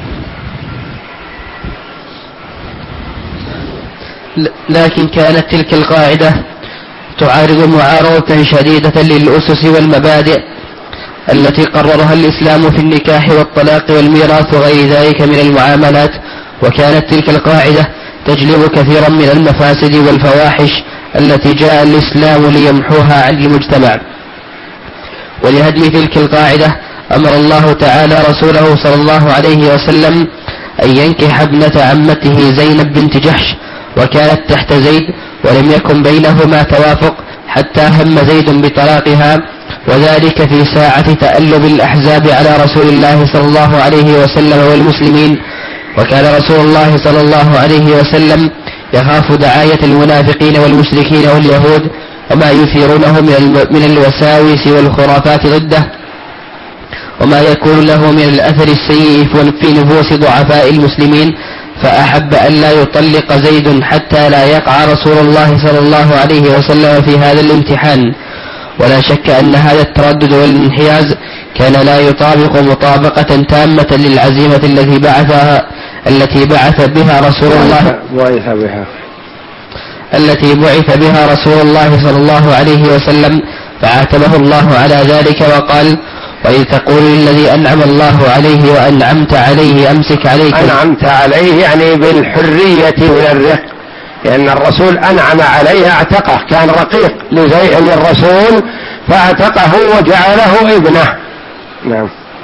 لكن كانت تلك القاعدة تعارض معارضة شديدة للأسس والمبادئ التي قررها الإسلام في النكاح والطلاق والميراث وغير ذلك من المعاملات، وكانت تلك القاعدة تجلب كثيرا من المفاسد والفواحش التي جاء الإسلام ليمحوها عن المجتمع. ولهدم تلك القاعدة أمر الله تعالى رسوله صلى الله عليه وسلم أن ينكح ابنة عمته زينب بنت جحش، وكانت تحت زيد ولم يكن بينهما توافق حتى هم زيد بطلاقها، وذلك في ساعة تألب الأحزاب على رسول الله صلى الله عليه وسلم والمسلمين، وكان رسول الله صلى الله عليه وسلم يخاف دعاية المنافقين والمشركين واليهود وما يثيرونه من الوساوس والخرافات ضده، وما يكون له من الأثر السيء في نفوس ضعفاء المسلمين، فأحب أن لا يطلق زيد حتى لا يقع رسول الله صلى الله عليه وسلم في هذا الامتحان. ولا شك أن هذا التردد والانحياز كان لا يطابق مطابقة تامة للعزيمة التي بعثها التي بعث بها رسول الله بعث بها التي بعث بها رسول الله صلى الله عليه وسلم، فعاتبه الله على ذلك وقال: وإذ تقول للذي أنعم الله عليه وأنعمت عليه أمسك عليك. أنعمت عليه يعني بالحرية من الرق، لأن الرسول أنعم عليه اعتقه، كان رقيق للرسول فاعتقه وجعله ابنه. نعم.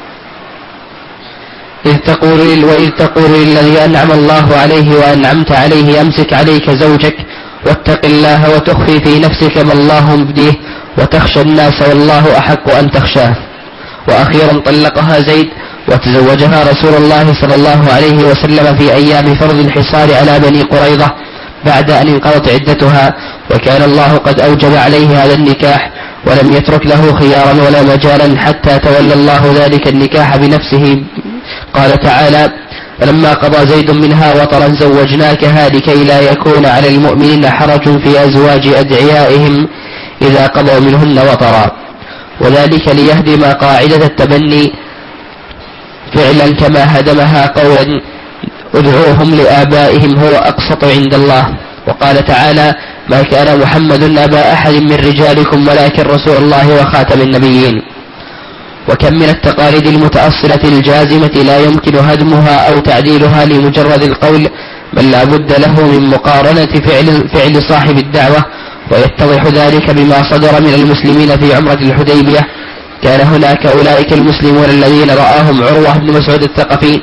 إذ تقول وإذ تقول للذي أنعم الله عليه وأنعمت عليه أمسك عليك زوجك، واتق الله وتخفي في نفسك ما الله مبديه وتخشى الناس والله أحق أن تخشاه. وأخيرا طلقها زيد وتزوجها رسول الله صلى الله عليه وسلم في أيام فرض الحصار على بني قريظة بعد أن انقضت عدتها، وكان الله قد أوجب عليه هذا النكاح ولم يترك له خيارا ولا مجالا حتى تولى الله ذلك النكاح بنفسه. قال تعالى: فلما قضى زيد منها وطرا زوجناكها لكي لا يكون على المؤمنين حرج في أزواج أدعيائهم إذا قضوا منهن وطرا، وذلك ليهدم قاعدة التبني فعلا كما هدمها قولا: ادعوهم لآبائهم هو أقسط عند الله. وقال تعالى: ما كان محمد أبا أحد من رجالكم ولكن رسول الله وخاتم النبيين. وكم من التقاليد المتأصلة الجازمة لا يمكن هدمها أو تعديلها لمجرد القول، بل لا بد له من مقارنة فعل, فعل صاحب الدعوة، ويتضح ذلك بما صدر من المسلمين في عمرة الحديبية. كان هناك أولئك المسلمون الذين رآهم عروة بن مسعود الثقفي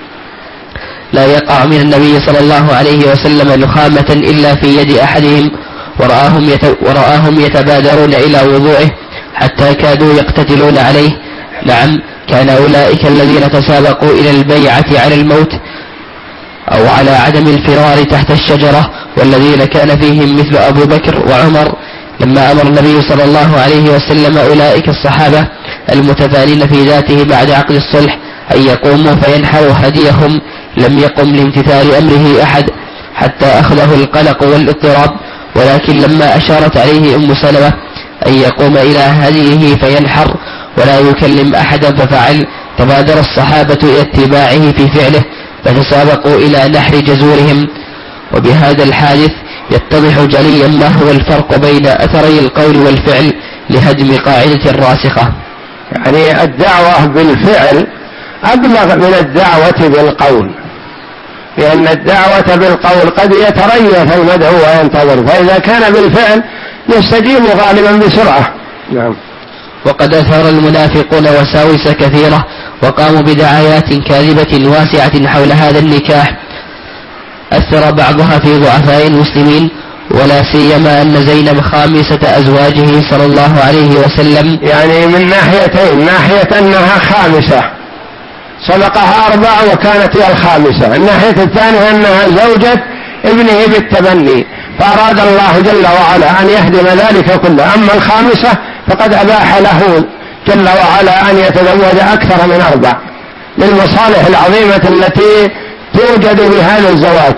لا يقع من النبي صلى الله عليه وسلم نخامة إلا في يد أحدهم، ورآهم, ورآهم يتبادرون إلى وضوعه حتى كادوا يقتتلون عليه. نعم، كان أولئك الذين تسابقوا إلى البيعة على الموت أو على عدم الفرار تحت الشجرة، والذين كان فيهم مثل أبو بكر وعمر لما أمر النبي صلى الله عليه وسلم أولئك الصحابة المتفانين في ذاته بعد عقد الصلح أن يقوموا فينحروا هديهم، لم يقم لامتثال أمره أحد حتى أخذه القلق والاضطراب، ولكن لما أشارت عليه أم سلمة أن يقوم إلى هديه فينحر ولا يكلم أحدا ففعل، تبادر الصحابة إلى اتباعه في فعله فتسابقوا إلى نحر جزورهم. وبهذا الحادث يتضح جليا ما هو الفرق بين أثري القول والفعل لهدم قاعدة راسخة. يعني الدعوة بالفعل أبلغ من الدعوة بالقول، لأن الدعوة بالقول قد يتريث المدعو وينتظر، فإذا كان بالفعل يستجيب غالبا بسرعة. نعم. وقد أثار المنافقون وساوس كثيرة وقاموا بدعايات كاذبة واسعة حول هذا النكاح، أثر بعضها في ضعفاء المسلمين، ولا سيما أن زينب خامسة أزواجه صلى الله عليه وسلم، يعني من ناحيتين: ناحية أنها خامسة سبقها أربع وكانت هي الخامسة، الناحية الثانية أنها زوجة ابنه بالتبني، فأراد الله جل وعلا أن يهدم ذلك كله. أما الخامسة فقد أباح له جل وعلا أن يتزوج أكثر من أربع للمصالح العظيمة التي توجد بهذا الزواج،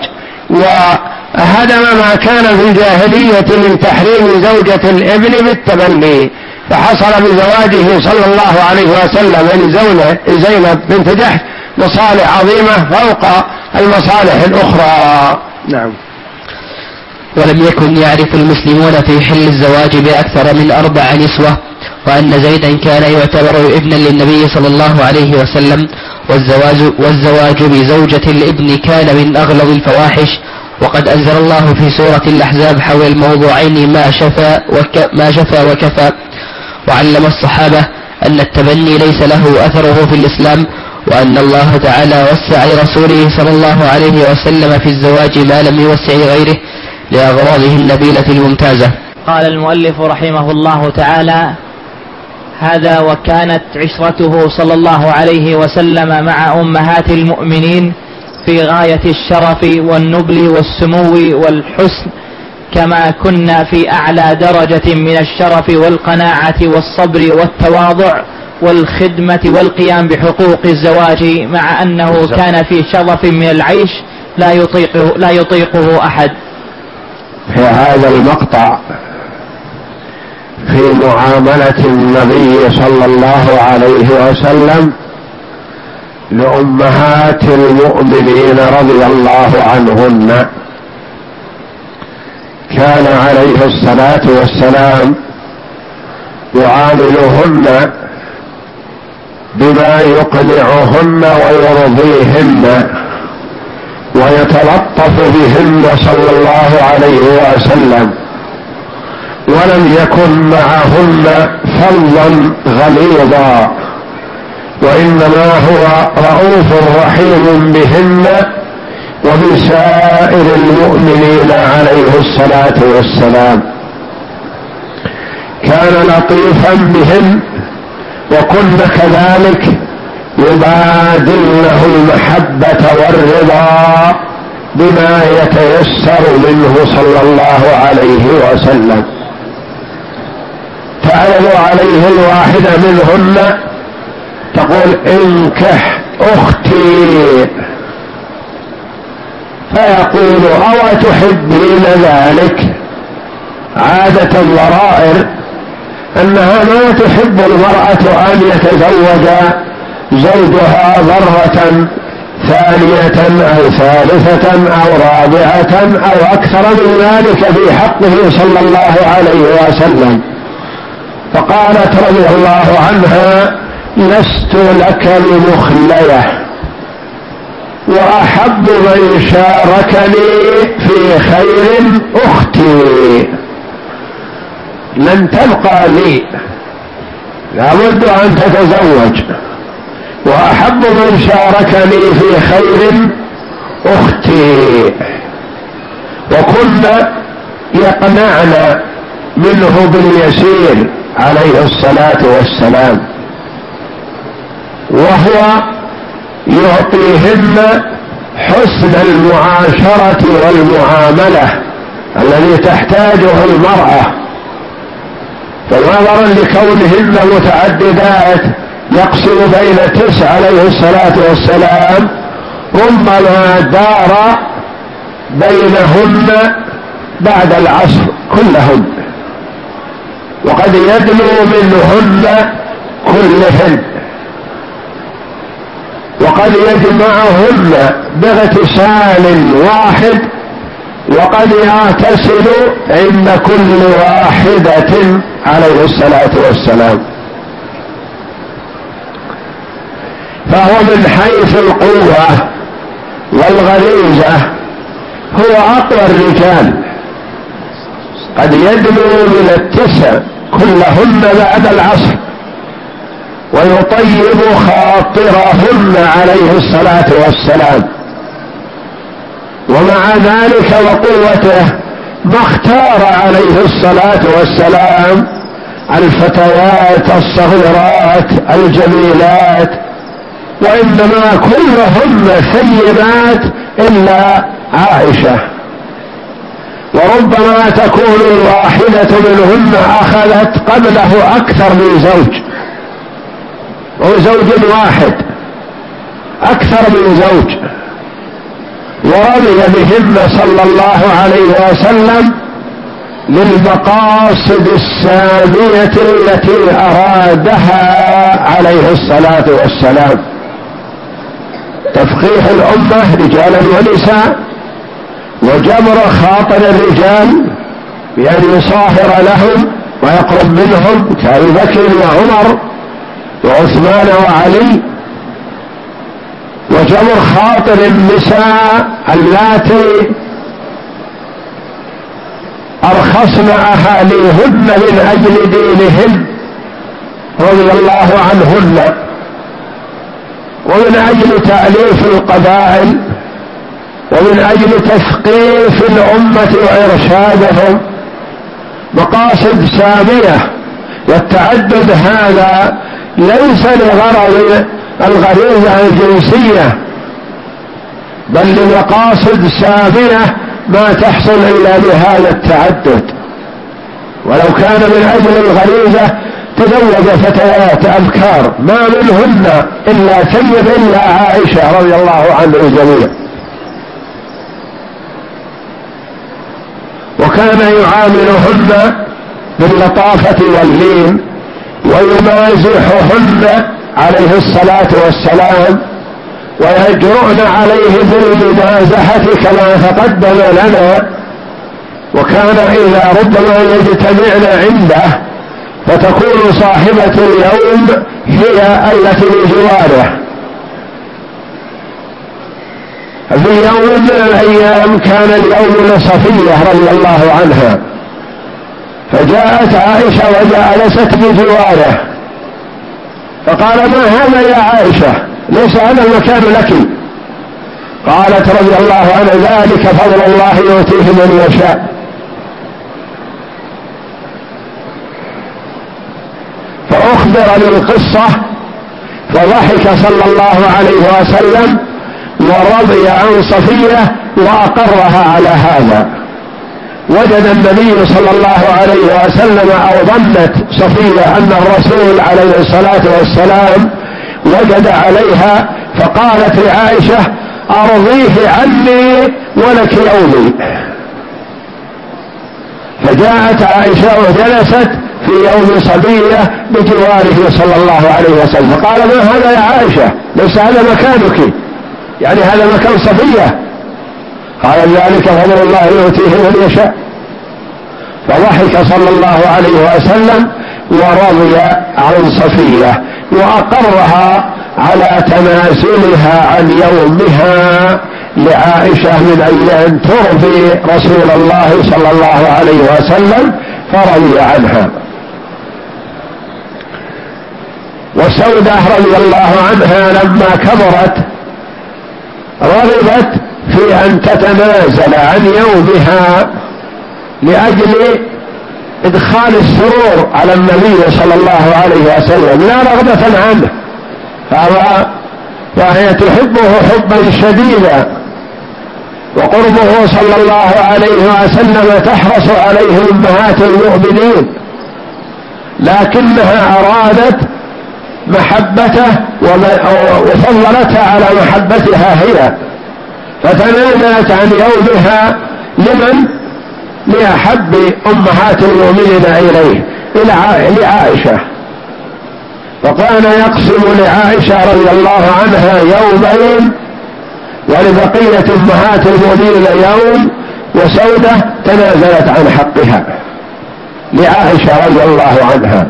وهدم ما كان في الجاهلية من تحريم زوجة الابن بالتبني، فحصل بزواجه صلى الله عليه وسلم لزينب بنت جحش مصالح عظيمة فوق المصالح الأخرى. نعم. ولم يكن يعرف المسلمون في حل الزواج بأكثر من أربع نسوة، وأن زيدا كان يعتبر ابنا للنبي صلى الله عليه وسلم، والزواج, والزواج بزوجة الابن كان من أغلظ الفواحش. وقد أنزل الله في سورة الأحزاب حول الموضوعين ما شفى, وك ما شفى وكفى، وعلم الصحابة أن التبني ليس له أثره في الإسلام، وأن الله تعالى وسع لرسوله صلى الله عليه وسلم في الزواج ما لم يوسع غيره لأغراضه النبيلة الممتازة. قال المؤلف رحمه الله تعالى: هذا وكانت عشرته صلى الله عليه وسلم مع أمهات المؤمنين في غاية الشرف والنبل والسمو والحسن، كما كنا في أعلى درجة من الشرف والقناعة والصبر والتواضع والخدمة والقيام بحقوق الزواج، مع أنه كان في شرف من العيش لا يطيقه, لا يطيقه أحد. في هذا المقطع في معاملة النبي صلى الله عليه وسلم لأمهات المؤمنين رضي الله عنهن، كان عليه الصلاة والسلام يعاملهن بما يقنعهن ويرضيهن ويتلطف بهن صلى الله عليه وسلم، ولم يكن معهن فظا غليظا، وإنما هو رؤوف رحيم بهن وبسائر المؤمنين عليه الصلاة والسلام. كان لطيفا بهن وكن كذلك يبادلنه المحبة والرضا بما يتيسر منه صلى الله عليه وسلم. تعرض عليه الواحدة منهن تقول انكح أختي، فيقول أو تحبين ذلك؟ عادة الضرائر أنها ما تحب المرأة أن يتزوج زوجها مرة ثانية أو ثالثة أو رابعة أو أكثر من ذلك في حقه صلى الله عليه وسلم. فقالت رضي الله عنها لست لك بمخلية، وأحب من شاركني في خير أختي، لن تبقى لي، لابد أن تتزوج، وأحب من شاركني في خير أختي. وكنا يقنعن منه باليسير عليه الصلاة والسلام، وهو يعطيهن حسن المعاشرة والمعاملة الذي تحتاجه المرأة. فنظرا لكونهن متعددات يقسم بين تسع عليه الصلاة والسلام، ربما دار بينهن بعد العصر كلهن، وقد يدنو منهن كلهن، وقد يجمعهن باغتسال واحد، وقد يغتسل عند كل واحدة عليه الصلاة والسلام. فهو من حيث القوة والغريزة هو أقوى الرجال، قد يدنو من التسع كلهن بعد العصر ويطيب خاطرهن عليه الصلاة والسلام. ومع ذلك وقوته ما اختار عليه الصلاة والسلام الفتيات الصغيرات الجميلات، وإنما كلهن ثيبات إلا عائشة، وربما تكون الواحدة منهن أخذت قبله أكثر من زوج، وزوج واحد أكثر من زوج، ورضي بهن صلى الله عليه وسلم للمقاصد السامية التي أرادها عليه الصلاة والسلام: تفقيح الأمة رجالا ونساء، وجبر خاطر الرجال بأن يصاهر لهم ويقرب منهم كأبي بكر وعمر وعثمان وعلي، وجبر خاطر النساء اللاتي أرخصن أهاليهن من أجل دينهن رضي الله عنهن، ومن أجل تأليف القبائل، ومن أجل تثقيف الأمة وإرشادهم، مقاصد سامية. والتعدد هذا ليس لغرض الغريزة الجنسية، بل لمقاصد سامية ما تحصل إلا بهذا التعدد. ولو كان من أجل الغريزة تزوج فتيات أبكار ما منهن إلا ثيب إلا عائشة رضي الله عنه الجميع. وكان يعاملهن باللطافة واللين ويمازحهن عليه الصلاة والسلام، ويجرؤن عليه بالممازحة كما تقدم لنا. وكان إذا ربما يجتمعن عنده فتكون صاحبة اليوم هي التي بجواره. في يوم من الأيام كان اليوم لصفية رضي الله عنها، فجاءت عائشة وجالست بجواره، فقال: ما هذا يا عائشة؟ ليس هذا المكان لك. قالت رضي الله عنها: ذلك فضل الله يؤتيه من يشاء. فأخبر بالقصة فضحك صلى الله عليه وسلم ورضي عن صفية وأقرها على هذا. وجد النبي صلى الله عليه وسلم أو ظنت صفية أن الرسول عليه الصلاة والسلام وجد عليها، فقالت لعائشة: أرضيه عني ولك يومي. فجاءت عائشة وجلست في يوم صبية بجواره صلى الله عليه وسلم، فقال: ما هذا يا عائشة؟ ليس هذا مكانك، يعني هذا مكان صفية. قال: ذلك فضل الله يؤتيه من يشاء. فضحك صلى الله عليه وسلم ورضي عن صفية وأقرها على تنازلها عن يومها لعائشة من أن ترضي رسول الله صلى الله عليه وسلم، فرضي عنها. وسودة رضي الله عنها لما كبرت رغبت في أن تتنازل عن يومها لأجل إدخال السرور على النبي صلى الله عليه وسلم، لا رغبة عنه، فهي تحبه حبا شديدا، وقربه صلى الله عليه وسلم تحرص عليه أمهات المؤمنين، لكنها أرادت محبته وفضلتها على محبتها هي، فتنازلت عن يومها لمن؟ لأحب أمهات المؤمنين إليه، إلى عائشة. وكان يقسم لعائشة رضي الله عنها يومين، ولبقية أمهات المؤمنين يوم، وسودة تنازلت عن حقها لعائشة رضي الله عنها.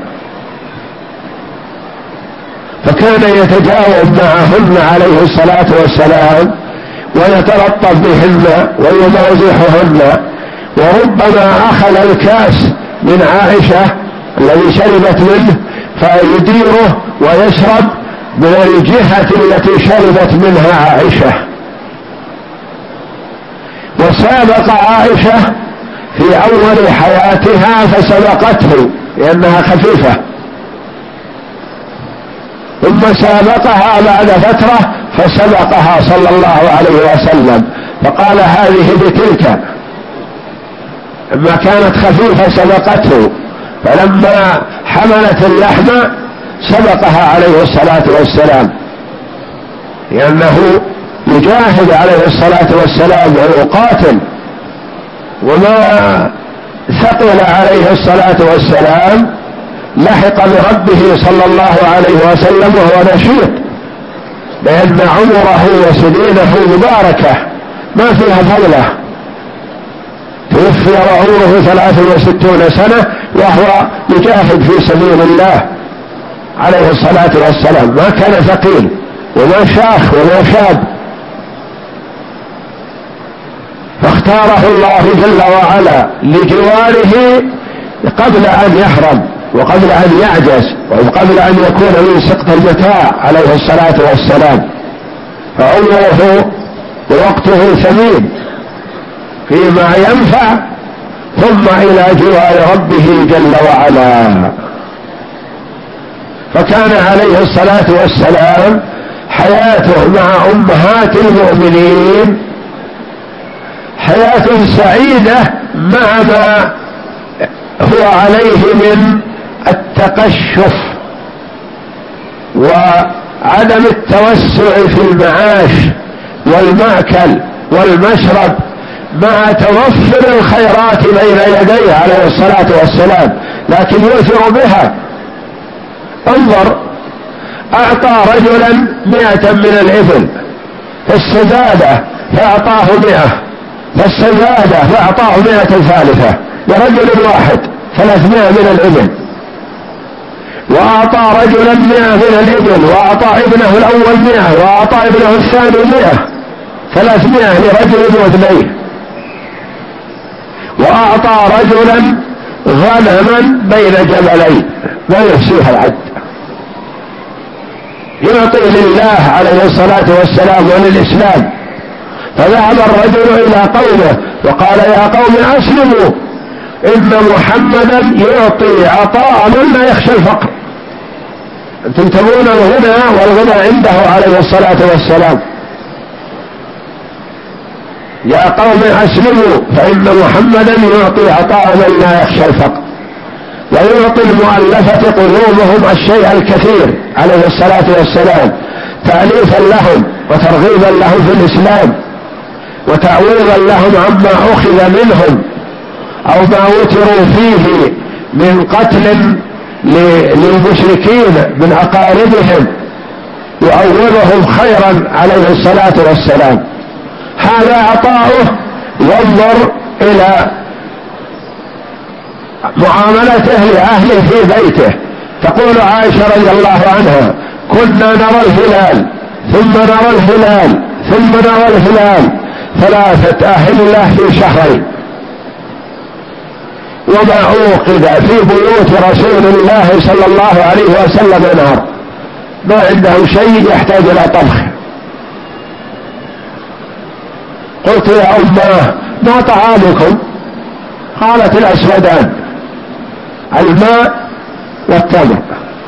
فكان يتجاوب معهن عليه الصلاة والسلام ويتلطف بهن ويمازحهن، وربما أخذ الكاس من عائشة الذي شربت منه فيديره ويشرب من الجهة التي شربت منها عائشة. وسابق عائشة في أول حياتها فسبقته لأنها خفيفة، ثم سابقها بعد فترة فسبقها صلى الله عليه وسلم، فقال: هذه بتلك. لما كانت خفيفة سبقته، فلما حملت اللحم سبقها عليه الصلاة والسلام، لأنه يجاهد عليه الصلاة والسلام ويقاتل، وما ثقل عليه الصلاة والسلام لحق بربه صلى الله عليه وسلم وهو نشيط، لأن عمره وسنينه مباركة ما فيها فضله. توفي وعمره ثلاث وستون سنة وهو يجاهد في سبيل الله عليه الصلاة والسلام، ما كان ثقيل وما شاخ وما شاب. فاختاره الله جل وعلا لجواره قبل أن يحرم، وقبل أن يعجز، وقبل أن يكون من سقط المتاع عليه الصلاة والسلام. فعمره ووقته ثمين فيما ينفع، ثم إلى جوار ربه جل وعلا. فكان عليه الصلاة والسلام حياته مع أمهات المؤمنين حياة سعيدة مع ما هو عليه من التقشف وعدم التوسع في المعاش والمأكل والمشرب، مع توفر الخيرات بين يديه عليه الصلاة والسلام، لكن يؤثر بها. انظر، أعطى رجلا مئة من الإبل فاستزاد فأعطاه مئة، فاستزاد فأعطاه مئة ثالثة، لرجل واحد ثلاثمائة من الإبل. وأعطى رجلا مئة من الإبل، وأعطى ابنه الأول مئة، وأعطى ابنه الثاني مئة، ثلاثمائة لرجل واثنين. وأعطى رجلا غنما بين جبلين لا يحصيها العد. يعطي لله عليه الصلاة والسلام وللإسلام فذهب الرجل إلى قومه وقال يا قوم أسلموا إن محمدا يعطي عطاء من لا يخشى الفقر. أنتم تبون الغنى والغنى عنده عليه الصلاة والسلام. يا قوم أسلموا فإن محمدا يعطي عطاء من لا يخشى الفقر ويعطي المؤلفة قلوبهم الشيء الكثير عليه الصلاة والسلام تأليفا لهم وترغيبا لهم في الإسلام وتعويضا لهم عما أخذ منهم أو ما وتروا فيه من قتل للمشركين من أقاربهم، يعوضهم خيرا عليه الصلاة والسلام. هذا عطاؤه. ينظر إلى معاملته لأهله في بيته. تقول عائشة رضي الله عنها كنا نرى الهلال ثم نرى الهلال ثم نرى الهلال ثلاثة أهلة في شهرين، وما أوقد في بيوت رسول الله صلى الله عليه وسلم نار، ما عنده شيء يحتاج إلى طبخ. قلت يا أماه ما طعامكم؟ قالت الأسودان، الماء والتمر،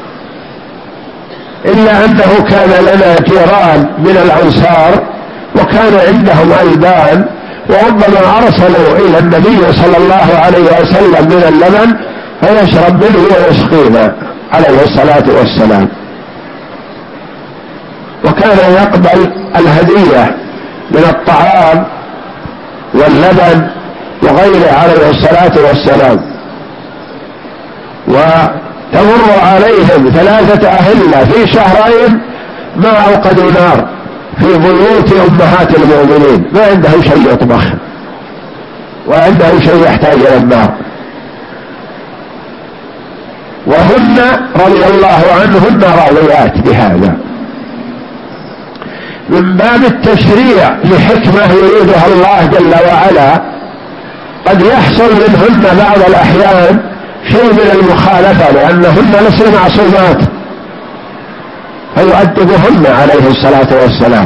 إلا أنه كان لنا جيران من الأنصار وكان عندهم ألبان وربما أرسلوا إلى النبي صلى الله عليه وسلم من اللبن فيشرب منه ويسقينا عليه الصلاة والسلام. وكان يقبل الهدية من الطعام واللبن وغيره عليه الصلاة والسلام. وتمر عليهم ثلاثة أهلة في شهرين ما أوقدوا نار في بيوت أمهات المؤمنين، ما عنده شيء يطبخ وعنده شيء يحتاج إلى النار. وهن رضي الله عنهن راضيات بهذا من باب التشريع لحكمة يريدها الله جل وعلا. قد يحصل منهن بعض الأحيان شيء من المخالفة لأنهن لسن معصومات فيؤدبهن عليه الصلاة والسلام،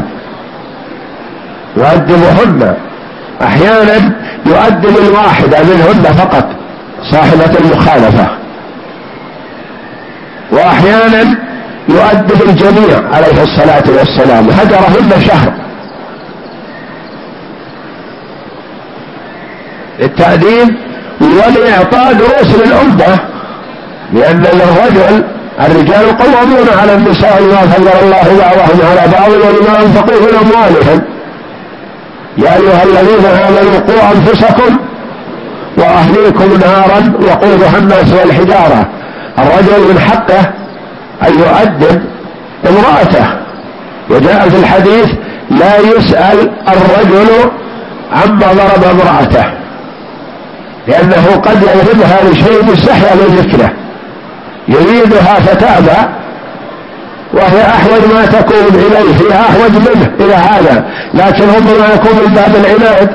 يؤدبهن. أحيانا يؤدب الواحدة منهن فقط صاحبة المخالفة، وأحيانا يؤدب الجميع عليه الصلاة والسلام. هجرهن شهر للتأديب ولإعطاء دروس للأمة، لأن الرجل الرجال قوامون على النساء بما فضل الله بعضهم على بعض وبما أنفقوا من أموالهم. يا أيها الذين آمنوا قوا أنفسكم وأهليكم نارا وقودها الناس والحجارة. الرجل من حقه أن يؤدب امرأته، وجاء في الحديث لا يسأل الرجل عما ضرب امرأته، لأنه قد يضربها لشيء يستحيا من ذكره، يريدها فتأبى وهي أحوج ما تكون إليه، هي أحوج منه إلى هذا، لكن ربما يكون من باب العناد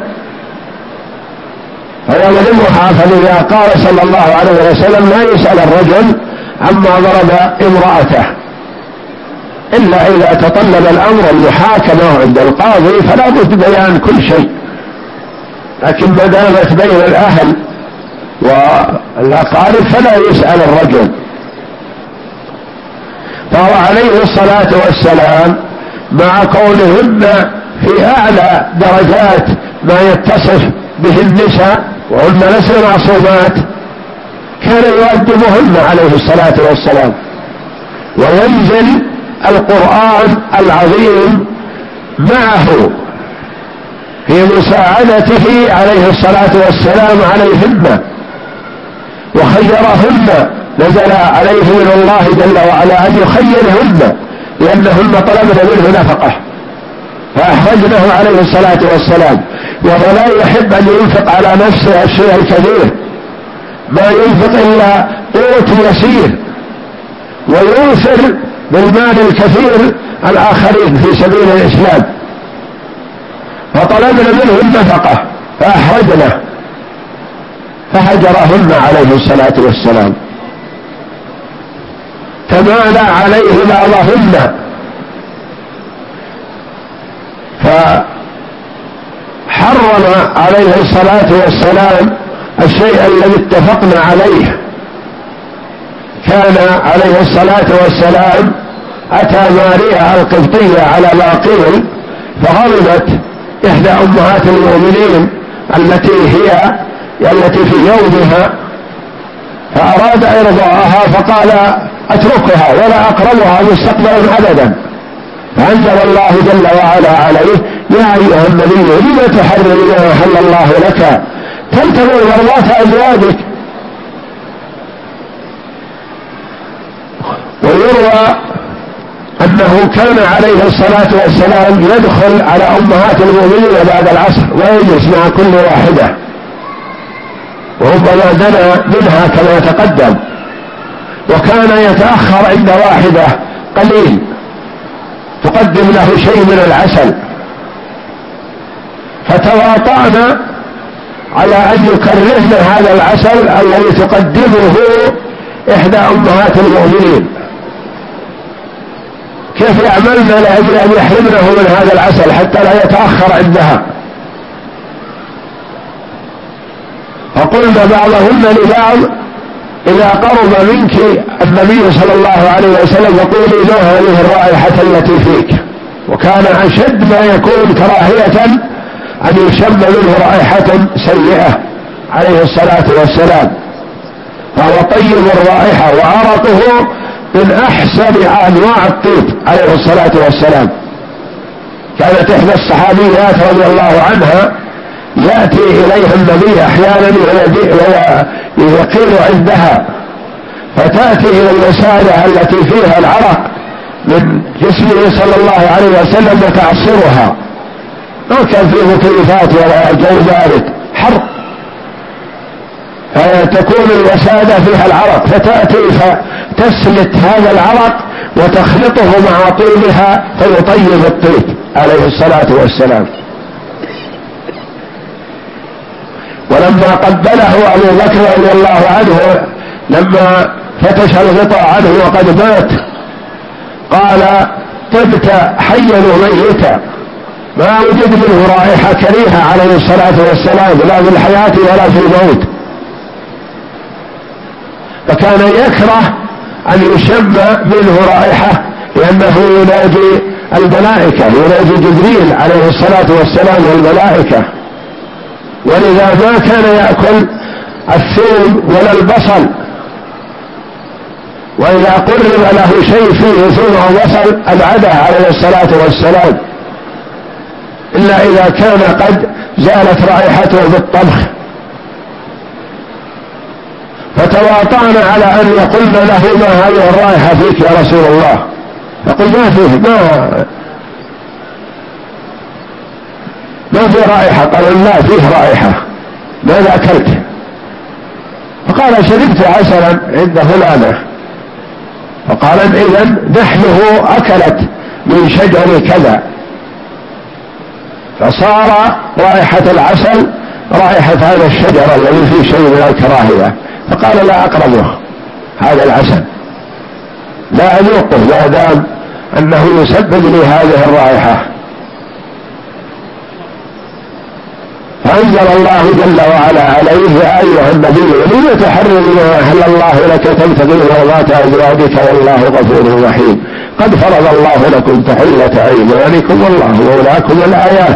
فيظلمها. فلذا قال صلى الله عليه وسلم لا يسأل الرجل عما ضرب امرأته إلا إذا تطلب الأمر المحاكمة عند القاضي فلا بد بيان كل شيء، لكن ما دامت بين الأهل والأقارب فلا يسأل الرجل. فهو عليه الصلاة والسلام مع كونهن في أعلى درجات ما يتصف به النساء وهن لسن معصومات كان يؤدبهن عليه الصلاة والسلام، وينزل القرآن العظيم معه في مساعدته عليه الصلاة والسلام عليهن، وخيرهن. نزل عليه من الله جل وعلا أن يخيرهن لأنهن طلبن منه نفقه فأحرجنه عليه الصلاة والسلام. وهو لا يحب أن ينفق على نفسه الشيء الكبير، ما ينفق إلا قوت يسير، ويوفر بالمال الكثير الآخرين في سبيل الإسلام. فطلبنا منه النفقة فأحرجنه فهجرهن عليه الصلاة والسلام. تمالى عليه بعضهن حرم عليه الصلاة والسلام الشيء الذي اتفقنا عليه. كان عليه الصلاة والسلام أتى ماريا القبطية على ما قيل، فغضبت إحدى أمهات المؤمنين التي هي التي في يومها، فأراد إرضاءها فقال أتركها ولا أقربها مستقبلا أبدا. فأنزل الله جل وعلا عليه: يا أيها النبي لم تحرم ما أحل الله لك تبتغي مرضات أزواجك. ويروى أنه كان عليه الصلاة والسلام يدخل على أمهات المؤمنين بعد العصر ويجلس مع كل واحدة، وربما دنا منها كما تقدم، وكان يتأخر عند واحدة قليل تقدم له شيء من العسل، فتواطأنا على أن يكرهن هذا العسل الذي تقدمه إحدى أمهات المؤمنين. كيف يعملن لأجل أن يحرمنه من هذا العسل حتى لا يتأخر عندها؟ فقلنا بعضهن لبعض: إذا قرب منك النبي صلى الله عليه وسلم فقولي له هذه الرائحة التي فيك. وكان أشد ما يكون كراهية أن يشم منه رائحة سيئة عليه الصلاة والسلام، فهو طيب الرائحة وعرقه من أحسن أنواع الطيب عليه الصلاة والسلام. كانت إحدى الصحابيات رضي الله عنها يأتي إليها النبي أحيانا ويقيل عندها، فتأتي إلى الوسادة التي فيها العرق من جسمه صلى الله عليه وسلم وتعصرها. ما كان فيه مكيفات ولا جو بارد، حر، فتكون الوسادة فيها العرق، فتأتي فتسلت هذا العرق وتخلطه مع طيبها فيطيب الطيب عليه الصلاة والسلام. ولما قبله أبو بكر رضي الله عنه لما فتش الغطاء عنه وقد مات قال: طبت حيا وميتا، ما وجد منه رائحة كريهة عليه الصلاة والسلام لا في الحياة ولا في الموت. فكان يكره أن يشم منه رائحة لأنه يناجي الملائكة، يناجي جبريل عليه الصلاة والسلام والملائكة، ولذا ما كان يأكل الثوم ولا البصل، وإذا قرب له شيء فيه ثوم أو بصل أبعده عليه الصلاة والسلام، إلا إذا كان قد زالت رائحته بالطبخ. فتواطأنا على أن يقولن له: ما هذه الرائحة فيك يا رسول الله؟ فقل: ما فيه، ما ما في رائحة. قال: لا فيه رائحة، ماذا أكلت؟ فقال: شربت عسلا عند فلانة. فقال: إذن نحله أكلت من شجر كذا. فصار رائحة العسل رائحة هذا الشجر الذي فيه شيء من الكراهية. فقال: لا أقربه هذا العسل، لا أذوقه ما دام أنه يسبب لي هذه الرائحة. فأنزل الله جل وعلا عليه: يا أيها النبي لم تحرم ما أحل الله لك تبتغي مرضات أزواجك والله غفور رحيم، قد فرض الله لكم تحلة أيمانكم والله مولاكم. الآيات.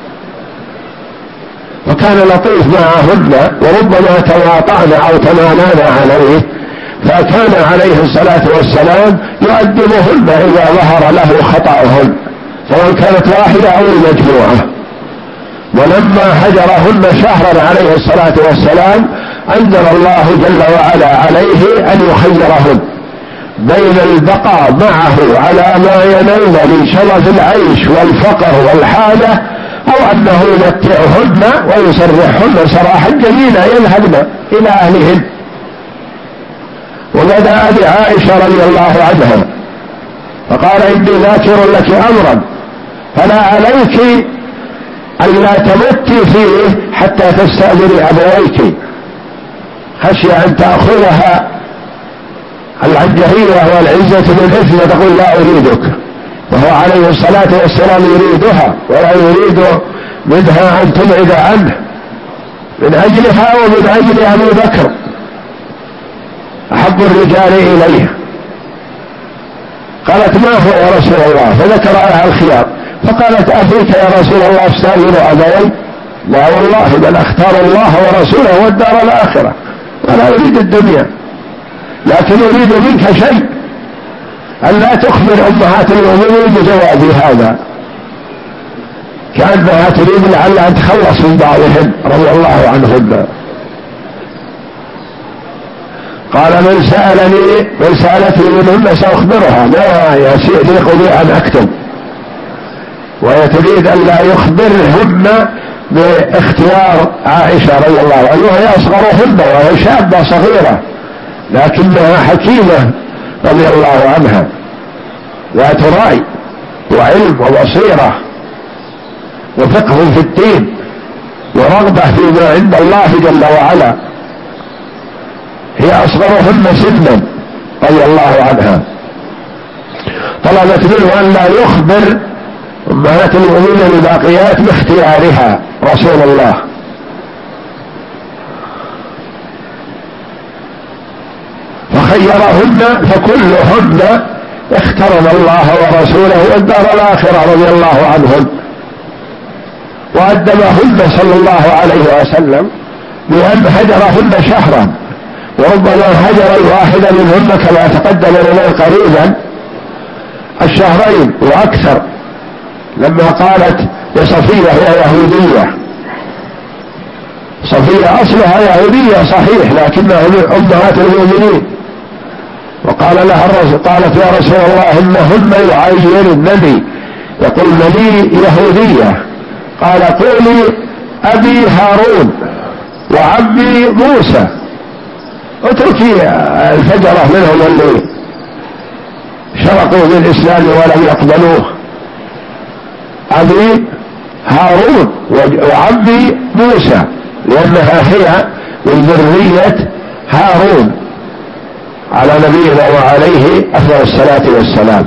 وكان لطيف معهن وربما تواطأن أو تمانان عليه، فكان عليه الصلاة والسلام يؤدبهن إذا ظهر له خطأهن سواء كانت واحدة أو المجموعة. ولما هجرهن شهرا عليه الصلاة والسلام أنزل الله جل وعلا عليه أن يخيرهن بين البقاء معه على ما ينال من شرف العيش والفقر والحاجة، أو أنه يمتعهن ويسرحهن سراحا جميلا يذهبن إلى أهلهن. وبدأ بعائشة رضي الله عنها فقال: إني ذاكر لك أمرا فلا عليك ألا تمتي فيه حتى تستأذني أبويك، خشي أن تأخذها العنجهية والعزة بالإثم وتقول لا أريدك، وهو عليه الصلاة والسلام يريدها ولا يريد منها أن تبعد عنه من أجلها ومن أجل أبي بكر أحب الرجال إليه. قالت ما هو يا رسول الله؟ فذكر لها الخيار، فقالت أفيك يا رسول الله أستأمن أبوي؟ لا والله، بل أختار الله ورسوله والدار الآخرة ولا أريد الدنيا، لكن أريد منك شيء، ألا تخبر أمهات المؤمنين بجوابي هذا، كأنها تريد لعلها تخلص من بعضهم رضي الله عنهم. قال من سألني من سألتني منهن سأخبرها، لا يليق بي أن أكتب، وهي تريد أن لا يخبرهن باختيار عائشة رضي الله عنها، وهي أصغرهن وهي شابة صغيرة لكنها حكيمة رضي الله عنها، ذات رأي وعلم وبصيرة وفقه في الدين ورغبة فيما عند الله جل وعلا، هي أصغرهن سنا رضي الله عنها. طلبت منه أن لا يخبر أمهات المؤمنين الباقيات باختيارها رسول الله. فخيرهن فكلهن اخترن الله ورسوله والدار الآخرة رضي الله عنهن، وأدبهن صلى الله عليه وسلم بأن هجرهن شهرا، وربما هجر الواحد منهن كما تقدم لنا قريبا الشهرين وأكثر، لما قالت لصفية هي يهودية، صفية أصلها يهودية صحيح لكنها أمهات المؤمنين، وقال لها الرسول قالت يا رسول الله إنهن يعايرنني يقولن لي يهودية، قال قولي أبي هارون وعمي موسى، اتركي الفجرة منهم اللي شرقوا بالإسلام ولم يقبلوه، أبي هارون وعمي موسى، لأنها هي من ذرية هارون على نبينا وعليه أفضل الصلاة والسلام.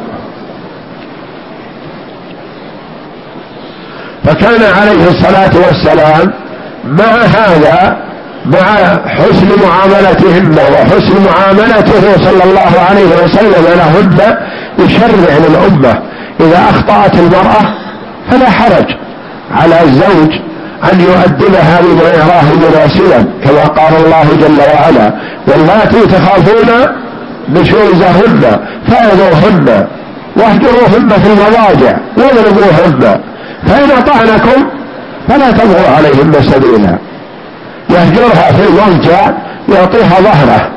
فكان عليه الصلاة والسلام مع هذا مع حسن معاملتهن وحسن معاملته صلى الله عليه وسلم لهن يشرع للأمة إذا أخطأت المرأة فلا حرج على الزوج أن يؤدبها بما يراه مناسبا، كما قال الله جل وعلا واللاتي تخافون نشوزهن فاعظوهن واهجروهن في المضاجع واضربوهن، فإن أطعنكم فلا تبغوا عليهن سبيلا. يهجرها في المضجع يعطيها ظهره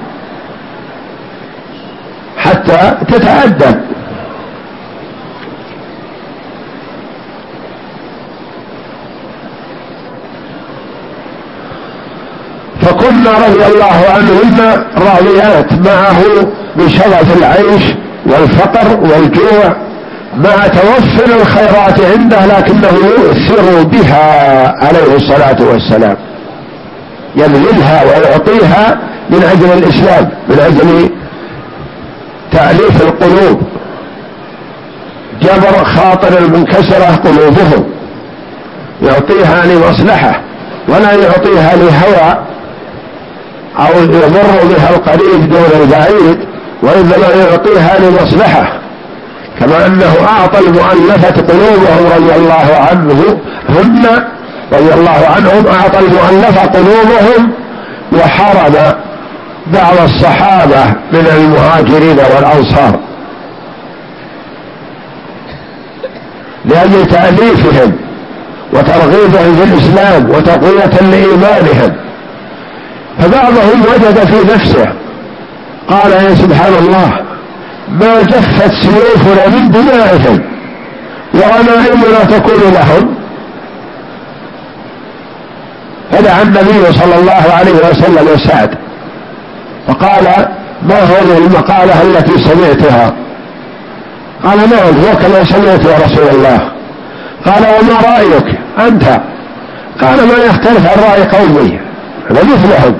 حتى تتأدب. فكنا رضي الله عنهن راضيات معه بشرف العيش والفقر والجوع مع توفر الخيرات عنده، لكنه يؤثر بها عليه الصلاة والسلام، يبذلها ويعطيها من أجل الإسلام، من أجل تأليف القلوب، جبر خاطر المنكسرة قلوبهم، يعطيها لمصلحة ولا يعطيها لهوى أو يضر بها القريب دون البعيد، وإنما يعطيها لمصلحة، كما أنه أعطى المؤلفة قلوبهم رضي الله عنه هن رضي الله عنهم أعطى المؤلفة قلوبهم، وحرم بعض الصحابة من المهاجرين والأنصار لأجل تأليفهم وترغيبهم في الإسلام وتقوية لإيمانهم. فبعضهم وجد في نفسه قال يا سبحان الله ما جفت سيوفنا من دمائهم وغنائمنا تكون لهم. فدعا النبي صلى الله عليه وسلم سعد فقال ما هذه المقالة التي سمعتها؟ قال نعم هو كما سمعت يا رسول الله. قال وما رأيك أنت؟ قال ما يختلف عن رأي قومي ومثلهم.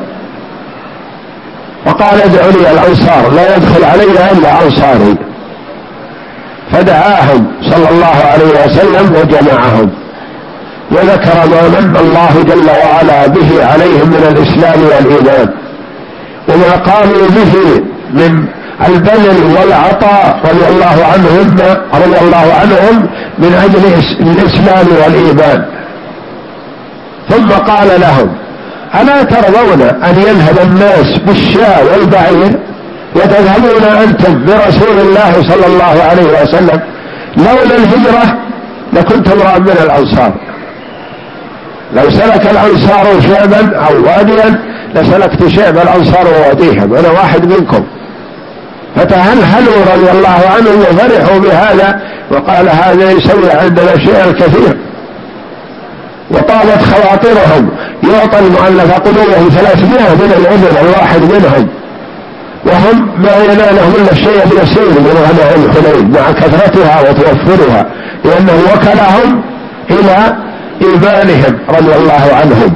وقال ادعوا لي الأنصار لا يدخل علي إلا أنصاري، فدعاهم صلى الله عليه وسلم وجمعهم وذكر ما من الله جل وعلا به عليهم من الإسلام والإيمان، وما قاموا به من البذل والعطاء رضي الله عنهم رضي الله عنهم من أجل الإسلام والإيمان. ثم قال لهم: ألا ترضون أن يذهب الناس بالشاة والبعير وتذهبون أنتم برسول الله صلى الله عليه وسلم؟ لولا الهجرة لكنت امرأ من الأنصار، لو سلك الأنصار شعبا أو واديا لسلكت شعب الأنصار وواديهم، أنا واحد منكم. فتهلهلوا رضي الله عنهم وفرحوا بهذا، وقال: هذا يسوي عندنا شيئا كثير. وطابت خواطرهم، يعطى المؤلف قلوبهم ثلاثمائة من العذر الواحد منهم، وهم ما ينالهم الا الشيء اليسير من غنائم حنين مع كثرتها وتوفرها، لانه وكلهم الى ايمانهم رضي الله عنهم.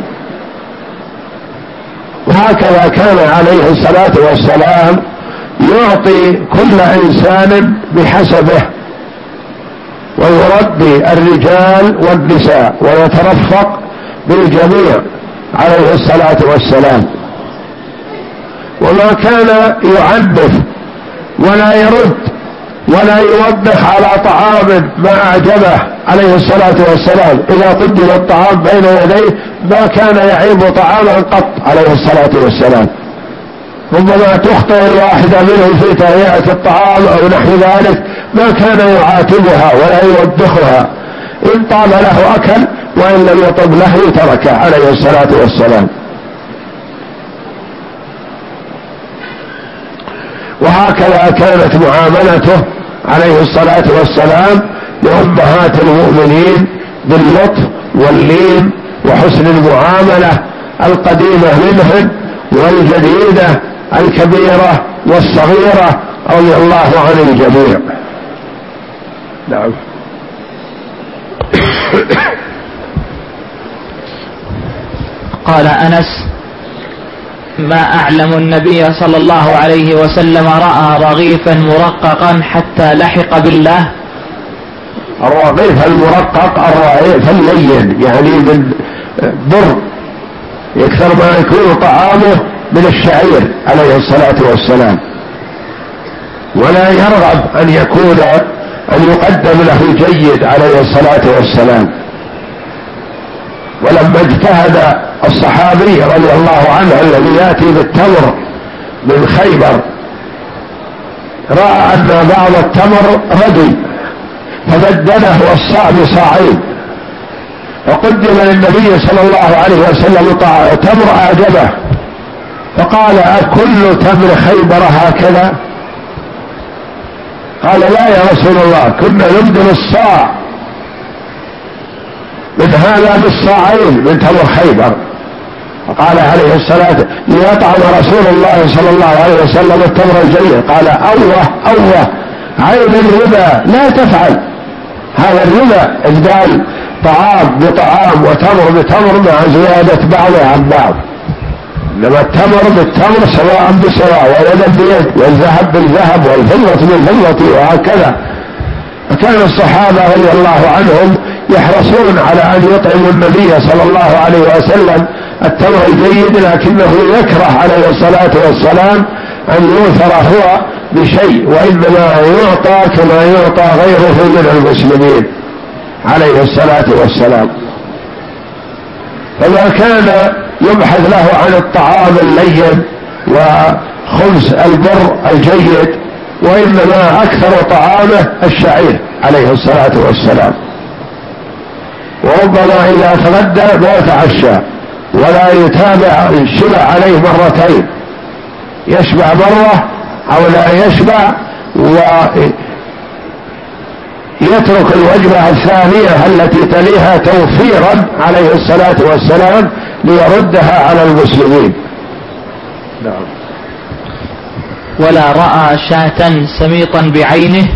وهكذا كان عليه الصلاه والسلام يعطي كل انسان بحسبه، ويربي الرجال والنساء ويترفق بالجميع عليه الصلاة والسلام، وما كان يعنف ولا يرد ولا يوبخ على طعام ما أعجبه عليه الصلاة والسلام. إذا قدم الطعام بين يديه ما كان يعيب طعاما قط عليه الصلاة والسلام. ربما تخطئ الواحدة منهم في تهيئة الطعام أو نحو ذلك، ما كان يعاتبها ولا يوبخها، إن طاب له أكل وإن لم يطب له تركه عليه الصلاة والسلام. وهكذا كانت معاملته عليه الصلاة والسلام لأمهات المؤمنين باللطف واللين وحسن المعاملة، القديمة منهن والجديدة، الكبيرة والصغيرة، رضي الله عن الجميع. نعم. قال أنس: ما أعلم النبي صلى الله عليه وسلم رأى رغيفا مرققا حتى لحق بالله. الرغيف المرقق الرغيف اللين، يعني من بر، يكثر ما يكون طعامه من الشعير عليه الصلاة والسلام، ولا يرغب أن يكون أن يقدم له جيد عليه الصلاة والسلام. ولما اجتهد الصحابي رضي الله عنه الذي يأتي بالتمر من خيبر، رأى أن بعض التمر ردي فبدله الصاع بصاعين، وقدم للنبي صلى الله عليه وسلم تمر أعجبه، فقال: أكل تمر خيبر هكذا؟ قال: لا يا رسول الله، كنا نبدل الصاع من هذا بالصاعين من تمر خيبر. فقال عليه الصلاة ليطعم رسول الله صلى الله عليه وسلم التمر الجيد. قال: أوه أوه، عين الربا لا تفعل، هذا الربا إبدال طعام بطعام وتمر بتمر مع زيادة بعضها عن بعض، إنما التمر بالتمر سواء بسواء، ويدا بيد، والذهب بالذهب، والفضة بالفضة، وهكذا. فكان الصحابة رضي الله عنهم يحرصون على أن يطعموا النبي صلى الله عليه وسلم التمر الجيد، لكنه يكره عليه الصلاة والسلام أن يؤثر هو بشيء، وإنما يعطى كما يعطى غيره من المسلمين عليه الصلاة والسلام. فما كان يبحث له عن الطعام اللين وخبز البر الجيد، وإنما أكثر طعامه الشعير عليه الصلاة والسلام. وربما إذا تغدى ما يتعشى ولا يتابع الشبع عليه مرتين، يشبع مرة أو لا يشبع ويترك الوجبة الثانية التي تليها توفيرا عليه الصلاة والسلام ليردها على المسلمين. نعم. ولا رأى شاة سميطا بعينه.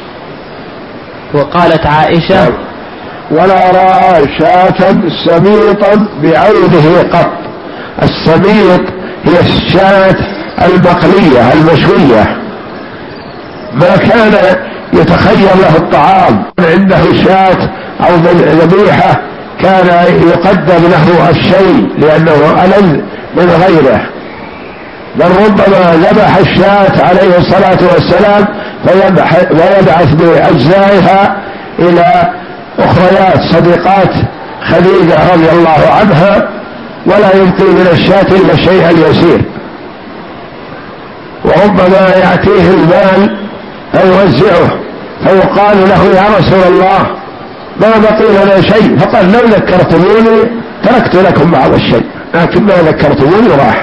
وقالت عائشة: نعم. ولا رأى شاة سميطا بعينه قط. السميط هي الشاة المقلية المشوية، ما كان يتخير له الطعام عنده شاة أو ذبيحة كان يقدم له الشيء لأنه ألذ من غيره، بل ربما ذبح الشاة عليه الصلاة والسلام ويبعث بأجزائها إلى أخريات صديقات خديجة رضي الله عنها، ولا يبقي من الشاة إلا الشيء اليسير. وربما يأتيه المال فيوزعه فيقال له يا رسول الله ما بقي لنا شيء، فقال لو ذكرتموني تركت لكم بعض الشيء، لكن ما ذكرتموني راح.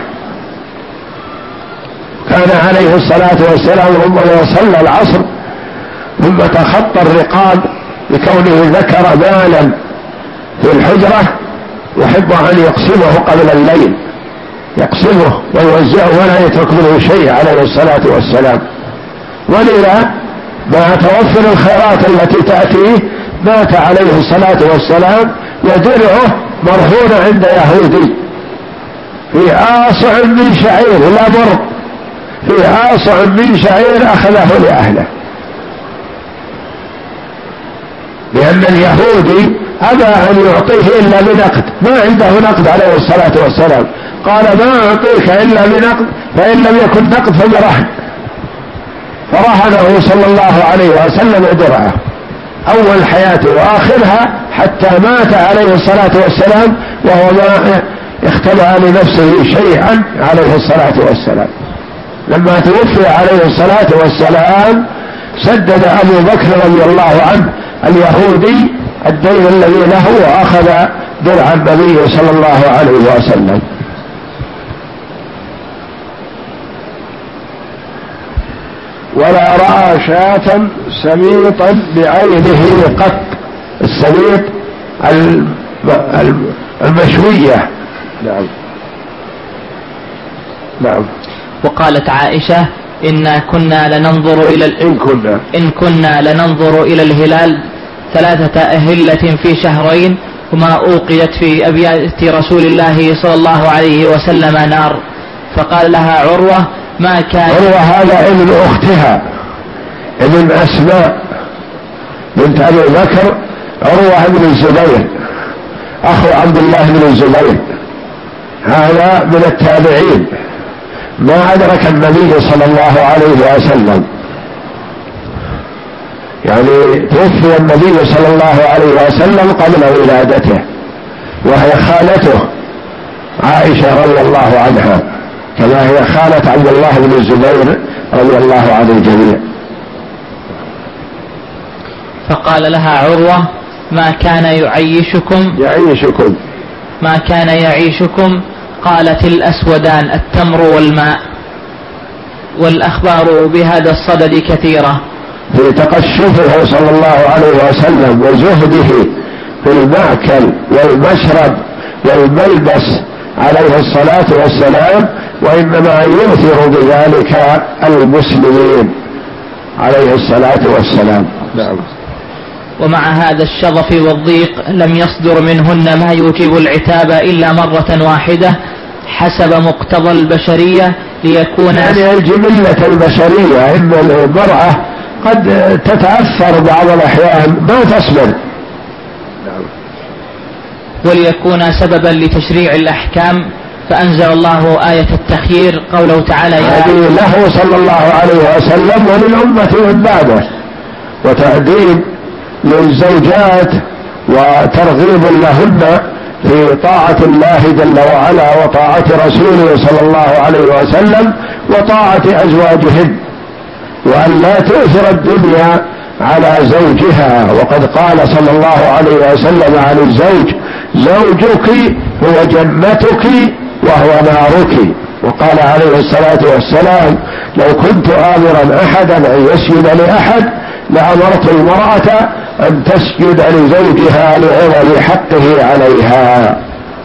كان عليه الصلاة والسلام ربما صلى العصر ثم تخطى الرقاب لكونه ذكر مالا في الحجرة يحب أن يقسمه قبل الليل، يقسمه ويوزعه ولا يترك منه شيء عليه الصلاة والسلام. ولذا مع توفر الخيرات التي تأتيه مات عليه الصلاة والسلام ودرعه مرهون عند يهودي في آصع من شعير، لا بر، في آصع من شعير أخذه لأهله، لأن اليهودي أبى أن يعطيه إلا بنقد، ما عنده نقد عليه الصلاة والسلام، قال ما أعطيك إلا بنقد، فإن لم يكن نقد فبرهن، فرهنه صلى الله عليه وسلم درعه أول حياته وآخرها حتى مات عليه الصلاة والسلام وهو ما اختبأ لنفسه شيئا عليه الصلاة والسلام. لما توفي عليه الصلاة والسلام سدد أبو بكر رضي الله عنه اليهودي الدين الذي له وأخذ درع النبي صلى الله عليه وسلم. ولا رأى شاة سميطا بعينه قط، السميط المشوية. نعم نعم. وقالت عائشة إنا كنا لننظر إلى إن كنا إن كنا لننظر إلى الهلال ثلاثة أهلة في شهرين وما أوقيت في أبيات رسول الله صلى الله عليه وسلم نار. فقال لها عروة ما كان. عروة هذا ابن أختها ابن أسماء بنت أبي بكر، عروة بن الزبير أخو عبد الله بن الزبير، هذا من التابعين ما أدرك النبي صلى الله عليه وسلم، يعني توفي النبي صلى الله عليه وسلم قبل ولادته، وهي خالته عائشة رضي الله عنها كما هي خالة عبد الله بن الزبير رضي الله عن الجميع. فقال لها عروة ما كان يعيشكم يعيشكم ما كان يعيشكم قالت الأسودان التمر والماء. والأخبار بهذا الصدد كثيرة، في تقشفه صلى الله عليه وسلم وزهده في المأكل والمشرب والملبس عليه الصلاة والسلام، وإنما يؤثر بذلك المسلمين عليه الصلاة والسلام. نعم. ومع هذا الشظف والضيق لم يصدر منهن ما يوجب العتاب إلا مرة واحدة حسب مقتضى البشرية ليكون يعني الجبلة البشرية إن المرأة قد تتأثر بعض الأحيان ما تصبر، وليكون سببا لتشريع الأحكام. فأنزل الله آية التخيير قوله تعالى هذه له صلى الله عليه وسلم وللأمة من بعده، وتأديب للزوجات وترغيب لهن في طاعة الله جل وعلا وطاعة رسوله صلى الله عليه وسلم وطاعة أزواجهن، وأن لا تؤثر الدنيا على زوجها. وقد قال صلى الله عليه وسلم عن الزوج زوجك هو جنتك وهو نارك. وقال عليه الصلاة والسلام لو كنت آمرا أحدا أن يسجد لأحد لأمرت المرأة أن تسجد لزوجها لعظم حقه عليها.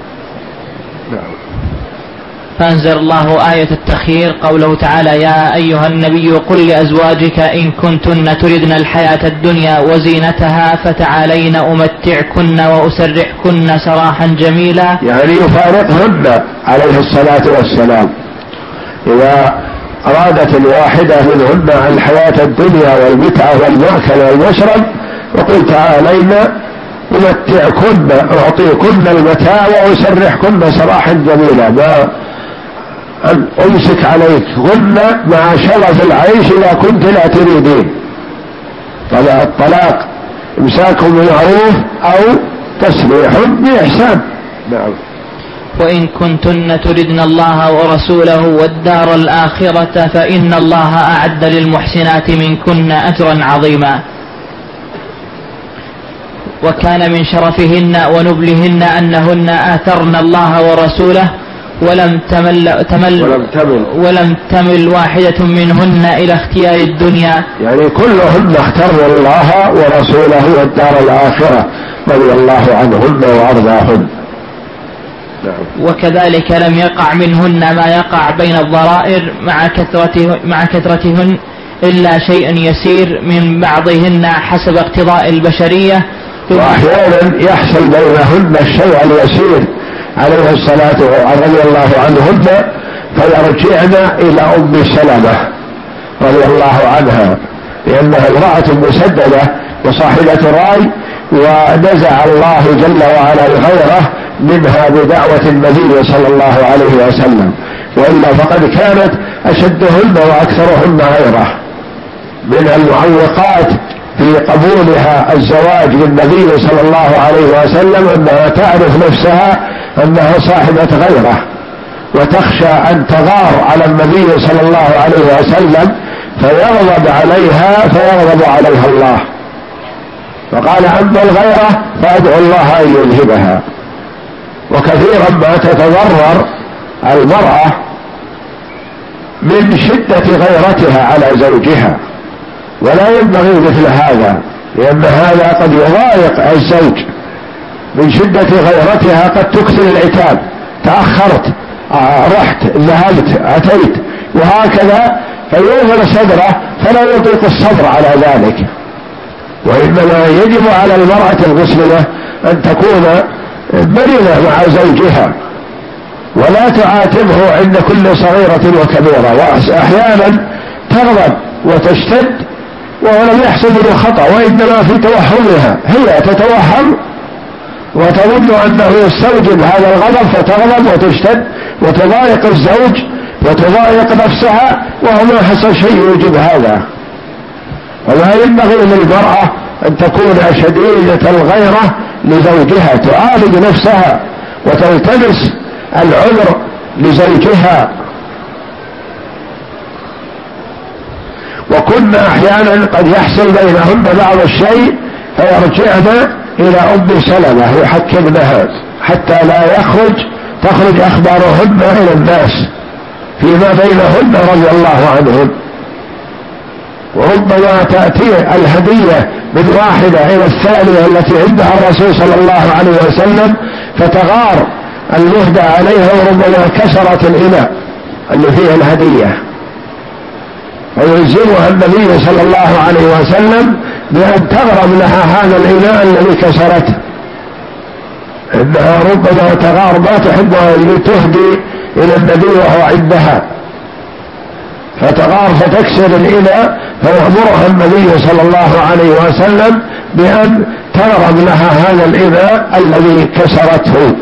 فأنزل الله آية التخيير قوله تعالى يا أيها النبي قل لأزواجك إن كنتن تردن الحياة الدنيا وزينتها فتعالين أمتعكن وأسرحكن سراحا جميلا، يعني يفارقهن عليه الصلاة والسلام إذا أرادت الواحدة منهن الحياة الدنيا والمتعة والمأكل والمشرب وقل تعالين أمتعكن أعطيكن المتاع وأسرحكن سراحا جميلا، ما أن أمسك عليكن مع شرف العيش إذا كنت لا تريدين. الطلاق إمساك بمعروف أو تسريح بإحسان. نعم. وإن كنتن تردن الله ورسوله والدار الآخرة فإن الله أعد للمحسنات منكن أجرا عظيما. وكان من شرفهن ونبلهن أنهن آثرن الله ورسوله ولم تمل, تمل ولم تمل ولم تمل واحدة منهن إلى اختيار الدنيا، يعني كلهن اخترن الله ورسوله والدار الآخرة رضي الله عنهن وأرضاهن. نعم. وكذلك لم يقع منهن ما يقع بين الضرائر مع كثرته مع كثرتهن إلا شيء يسير من بعضهن حسب اقتضاء البشرية، وأحيانا يحصل بينهن الشيء اليسير عليه الصلاة رضي الله عنهن فيرجعن إلى أم سلمة رضي الله عنها، لأنها امرأة مسددة وصاحبة رأي، ونزع الله جل وعلا الغيرة منها بدعوة النبي صلى الله عليه وسلم، وإلا فقد كانت أشدهن وأكثرهن غيرة. من المعوقات في قبولها الزواج بالنبي صلى الله عليه وسلم أنها تعرف نفسها أنها صاحبة غيرة، وتخشى أن تغار على النبي صلى الله عليه وسلم فيغضب عليها فيغضب عليها الله. فقال أما الغيرة فأدعو الله أن يذهبها. وكثيرا ما تتضرر المرأة من شدة غيرتها على زوجها، ولا ينبغي مثل هذا، لأن هذا قد يضايق الزوج. من شدة غيرتها قد تكثر العتاب، تأخرت، آه رحت، ذهبت، أتيت، وهكذا، فيوغل صدره فلا يطيق الصبر على ذلك. وإنما يجب على المرأة المسلمة أن تكون مرنة مع زوجها، ولا تعاتبه عند كل صغيرة وكبيرة. وأحيانا تغضب وتشتد وهو لم يحصل منه خطأ، وإنما في توهمها، هي تتوهم وتظن أنه يستوجب هذا الغضب فتغضب وتشتد وتضايق الزوج وتضايق نفسها، وهو ما حصل شيء يوجب هذا. ولا ينبغي للمرأة أن تكون شديدة الغيرة لزوجها، تعالج نفسها وتلتمس العذر لزوجها. وكنا أحيانا قد يحصل بينهن بعض الشيء فيرجعن إلى أم سلمة يحكمنها حتى لا يخرج تخرج أخبارهن إلى الناس فيما بينهن رضي الله عنهن. وربما تأتي الهدية من واحدة إلى الثانية التي عندها الرسول صلى الله عليه وسلم فتغار المهدى عليها، وربما كسرت الإناء اللي فيه الهدية، ويلزمها النبي صلى الله عليه وسلم بأن تغرم لها هذا الإناء الذي كسرته، إنها ربما تغار ما تحب أن تهدي إلى النبي وهو عندها، فتغار فتكسر الإناء، فيأمرها النبي صلى الله عليه وسلم بأن تغرم لها هذا الإناء الذي كسرته.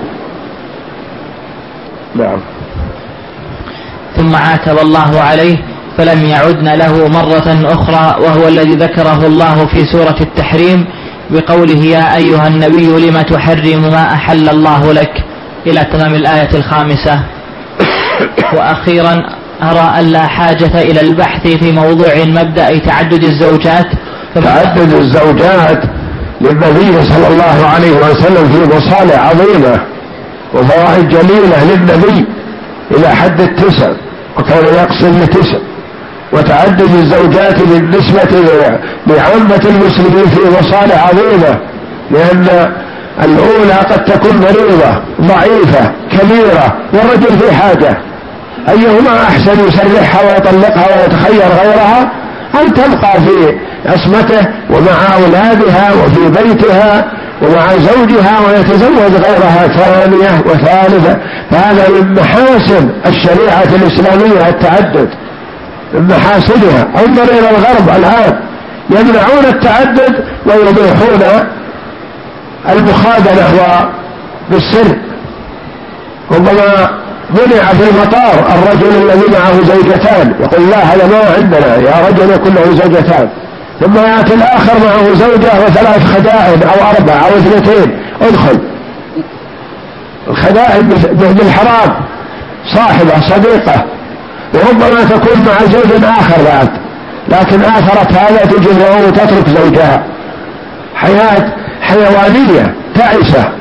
نعم. ثم عاتب الله عليه فلم يعدن له مرة أخرى، وهو الذي ذكره الله في سورة التحريم بقوله يا أيها النبي لم تحرم ما أحل الله لك إلى تمام الآية الخامسة. وأخيرا أرى أن لا حاجة إلى البحث في موضوع مبدأ تعدد الزوجات. تعدد الزوجات للنبي صلى الله عليه وسلم في مصالح عظيمة وفوائد جليلة للنبي إلى حد التسع، وكان يقسم لتسع. وتعدد الزوجات بالنسبة لعامة المسلمين في مصالح عظيمة، لأن الأولى قد تكون مريضة ضعيفة كبيرة والرجل في حاجة، أيهما أحسن، يسرحها ويطلقها ويتخير غيرها، أن تبقى في عصمته ومع أولادها وفي بيتها ومع زوجها ويتزوج غيرها ثانية وثالثة. فهذا من محاسن الشريعة الإسلامية التعدد، من محاسنها. انظر إلى الغرب الآن يمنعون التعدد ويبيحون المخادنة وبالسر. ربما منع في المطار الرجل الذي معه زوجتان، يقول لا هذا ما عندنا، يا رجل يكون له زوجتان، ثم يأتي الآخر معه زوجة وثلاث خدائن أو أربع أو اثنتين، ادخل. الخدائن بالحرام، صاحبة صديقة، وربما تكون مع زوج آخر بعد، لكن آثرت هذا تجره وتترك زوجها. حياة حيوانية تعيسة،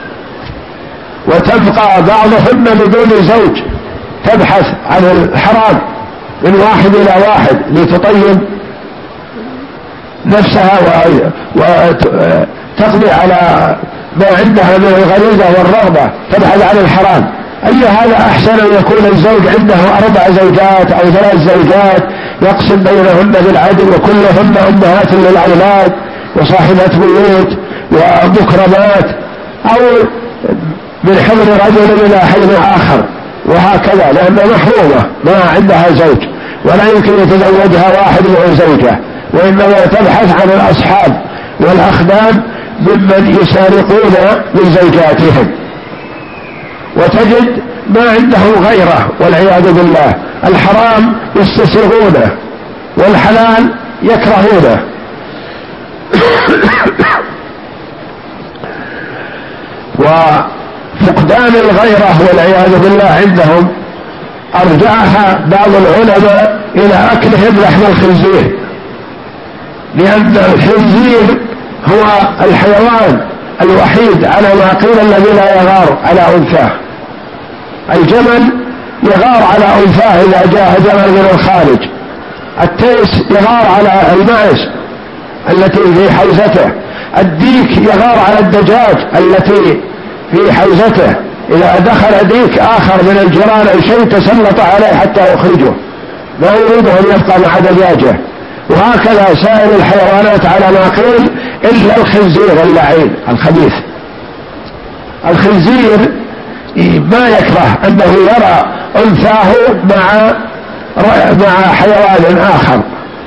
وتبقى بعضهن بدون زوج، تبحث عن الحرام من واحد إلى واحد لتطيب نفسها وتقضي على ما عندها من الغريزة والرغبة، تبحث عن الحرام. أي هذا أحسن أن يكون الزوج عنده أربع زوجات أو ثلاث زوجات يقسم بينهن بالعدل، وكلهن أمهات للأولاد وصاحبات بيوت ومكرمات، أو من حضر رجل إلى حضر آخر، وهكذا، لأنها محرومة ما عندها زوج، ولا يمكن يتزوجها واحد من زوجة، وإنما تبحث عن الأصحاب والأخدام ممن يسارقون من زوجاتهم، وتجد ما عندهم غيره والعياذ بالله. الحرام يستسيغونه والحلال يكرهونه. وفقدان الغيرة والعياذ بالله عندهم أرجعها بعض العلماء إلى أكلهم لحم الخنزير، لأن الخنزير هو الحيوان الوحيد على ما قيل الذي لا يغار على أنثاه. الجمل يغار على أنثاه إذا جاء جمل من الخارج، التيس يغار على المعز التي في حوزته، الديك يغار على الدجاج التي في حوزته، إذا دخل ديك آخر من الجيران أو شيء تسلط عليه حتى يخرجه، ما يريد أن يبقى مع دجاجه. وهكذا سائر الحيوانات على ما قيل إلا الخنزير اللعين الخبيث. الخنزير ما يكره أنه يرى أنثاه مع مع حيوان آخر،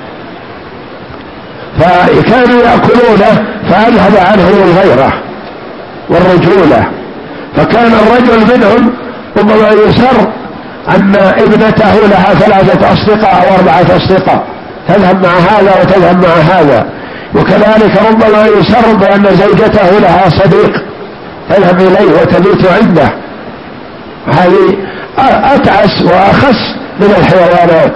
فكانوا يأكلونه فأذهب عنهم الغيرة والرجولة. فكان الرجل منهم ربما يسر أن ابنته لها ثلاثة أصدقاء أو أربعة أصدقاء، تذهب مع هذا وتذهب مع هذا. وكذلك ربما يسر بأن زوجته لها صديق تذهب إليه وتبيت عنده. هذه أتعس وأخس من الحيوانات.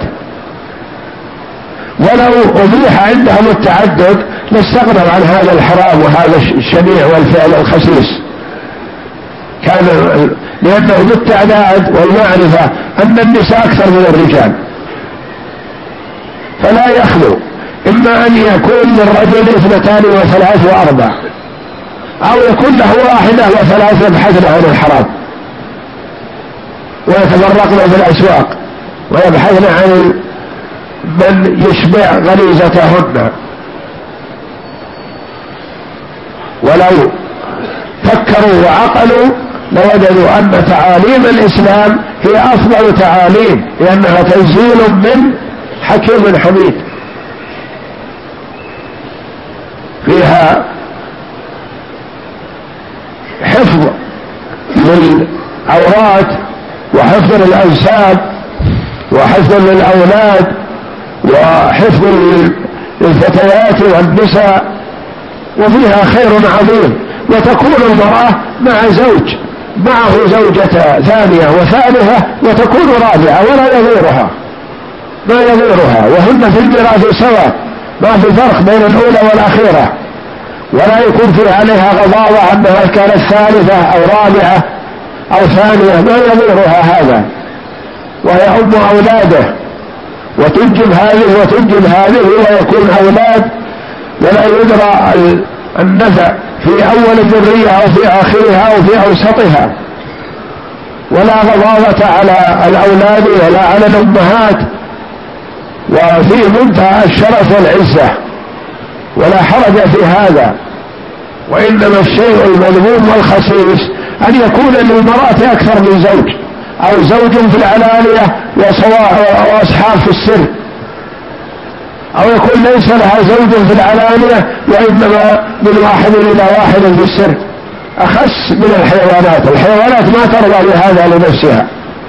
ولو أبيح عندهم التعدد لاستغنوا عن هذا الحرام وهذا الشنيع والفعل الخسيس، كان لأنه بالتعداد والمعرفة أن النساء أكثر من الرجال، فلا يخلو إما أن يكون للرجل اثنتان وثلاث وأربع، أو يكون له واحدة وثلاث يبحثن عن الحرام ويتفرقن في الأسواق ويبحثن عن من يشبع غريزتهن. ولو فكروا وعقلوا لوجدوا أن تعاليم الإسلام هي أفضل تعاليم، لأنها تنزيل من حكيم حميد، فيها حفظ للعورات وحفظ للأنساب وحفظ للأولاد وحفظ للفتيات والنساء، وفيها خير عظيم. وتكون المرأة مع زوج معه زوجة ثانية وثالثة وتكون رابعة ولا يضيرها ما يضيرها، وهن في الميراث سواء، ما في فرق بين الأولى والأخيرة، ولا يكون في عليها غضاضة أنها كانت ثالثة أو رابعة أو ثانية، ما يضيرها هذا. وهي أم أولاده، وتنجب هذه وتنجب هذه ويكون أولاد، ولا يدرى النفع في أول الذرية أو في آخرها أو في أوسطها، ولا غضاضة على الأولاد ولا على الأمهات، وفي منتهى الشرف والعزة، ولا حرج في هذا. وإنما الشيء المذموم والخسيس أن يكون للمرأة أكثر من زوج، أو زوج في العلانية وأصحاب في السر، أو يكون ليس لها زوج في العلانية وإنما من واحد إلى واحد في السر، أخس من الحيوانات. الحيوانات ما ترضى بهذا لنفسها.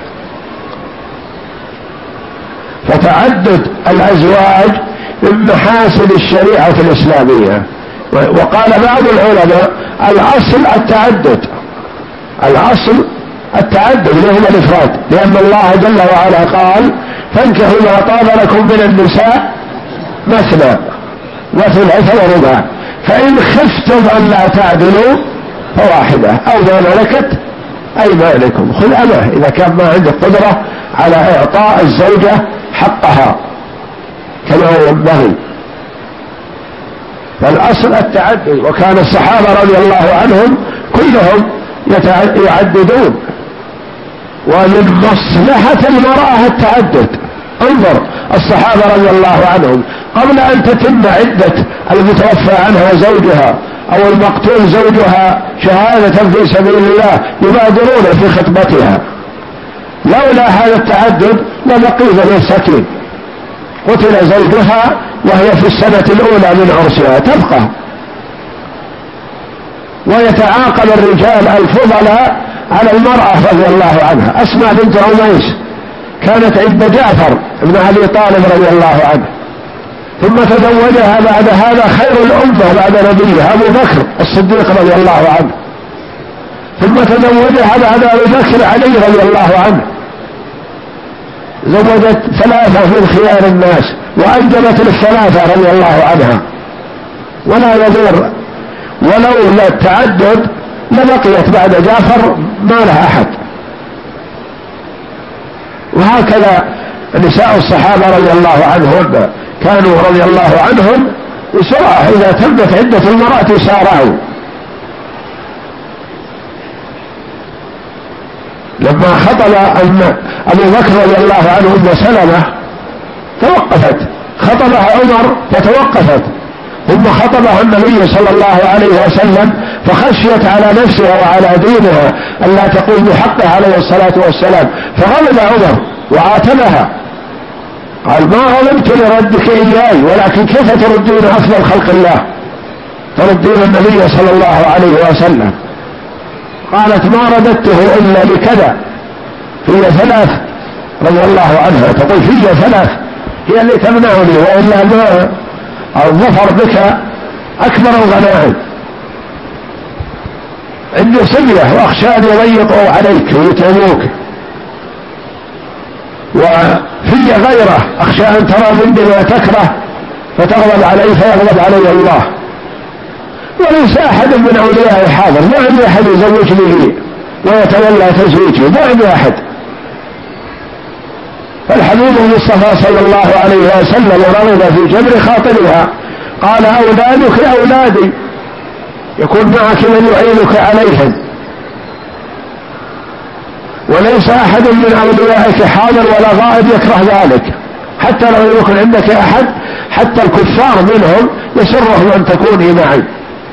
فتعدد الأزواج من محاسن الشريعة الإسلامية. وقال بعض العلماء الأصل التعدد، الأصل التعدد اللي هو الإفراد، لأن الله جل وعلا قال فانكحوا ما طاب لكم من النساء مثنى وثلاث ورباع، فإن خفتم أن لا تعدلوا فواحدة أو ما ملكت أيمانكم. خذ أمه إذا كان ما عندك قدرة على إعطاء الزوجة حقها كما ينبغي. فالأصل التعدد، وكان الصحابة رضي الله عنهم كلهم يعددون، ومن مصلحة المرأة التعدد. انظر الصحابة رضي الله عنهم قبل أن تتم عدة المتوفى عنها زوجها أو المقتول زوجها شهادة في سبيل الله يبادرون في خطبتها. لولا هذا التعدد لبقي بني السكين، قتل زوجها وهي في السنة الأولى من عرسها تبقى، ويتعاقب الرجال الفضلاء على المرأة رضي الله عنها. أسماء بنت عميس كانت عند جعفر بن أبي طالب رضي الله عنه، ثم تزوجها بعد هذا خير الأمة بعد نبيها أبو بكر الصديق رضي الله عنه، ثم تزوجها بعد أبي بكر علي رضي الله عنه. زوجت ثلاثة من خيار الناس وأنجبت للثلاثة رضي الله عنها ولا يضر. ولولا التعدد لبقيت بعد جعفر ما لها أحد. وهكذا نساء الصحابة رضي الله عنهم كانوا رضي الله عنهم بسرعة إذا تمت عدة المرأة سارعوا. لما خطب أبو بكر رضي الله عنه أم سلمة توقفت، خطبها عمر فتوقفت، ثم خطبها النبي صلى الله عليه وسلم فخشيت على نفسها وعلى دينها ألا تقول بحقه عليه الصلاة والسلام، فغضب عمر وعاتبها قال ما غضبت لردك إياي، ولكن كيف تردين أفضل خلق الله، تردين النبي صلى الله عليه وسلم. قالت ما رددته إلا لكذا، في ثلاث رضي الله عنها تقول في ثلاث هي اللي تمنعني، وإلا ما الظفر بك أكبر الغنائم. عندي صبية وأخشى أن يضيقوا عليك ويتعبوك، وفي غيره أخشى أن ترى مني ما تكره فتغضب علي فيغضب علي الله. وليس أحد من أولياء حاضر، ما عندي أحد يزوجني ويتولى تزويجي، ما عندي أحد. فالحبيب المصطفى صلى الله عليه وسلم رغب في جبر خاطرها، قال أولادك أولادي، يكون معك من يعينك عليهم، وليس أحد من أوليائك حاضر ولا غائب يكره ذلك، حتى لو يكون عندك أحد، حتى الكفار منهم يسرهم أن تكوني معي.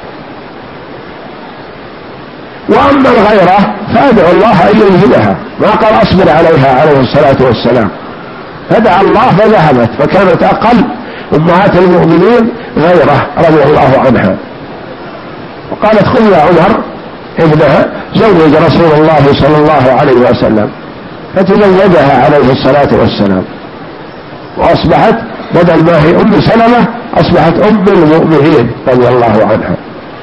وأما الغيرة فأدعو الله أن يذهبها، ما قال أصبر عليها عليه الصلاة والسلام، فدعا الله فذهبت، فكانت أقل أمهات المؤمنين غيرة رضي الله عنها. وقالت خذ يا عمر ابنها زوج رسول الله صلى الله عليه وسلم، فتزوجها عليه الصلاة والسلام، وأصبحت بدل ما هي أم سلمة أصبحت أم المؤمنين رضي الله عنها.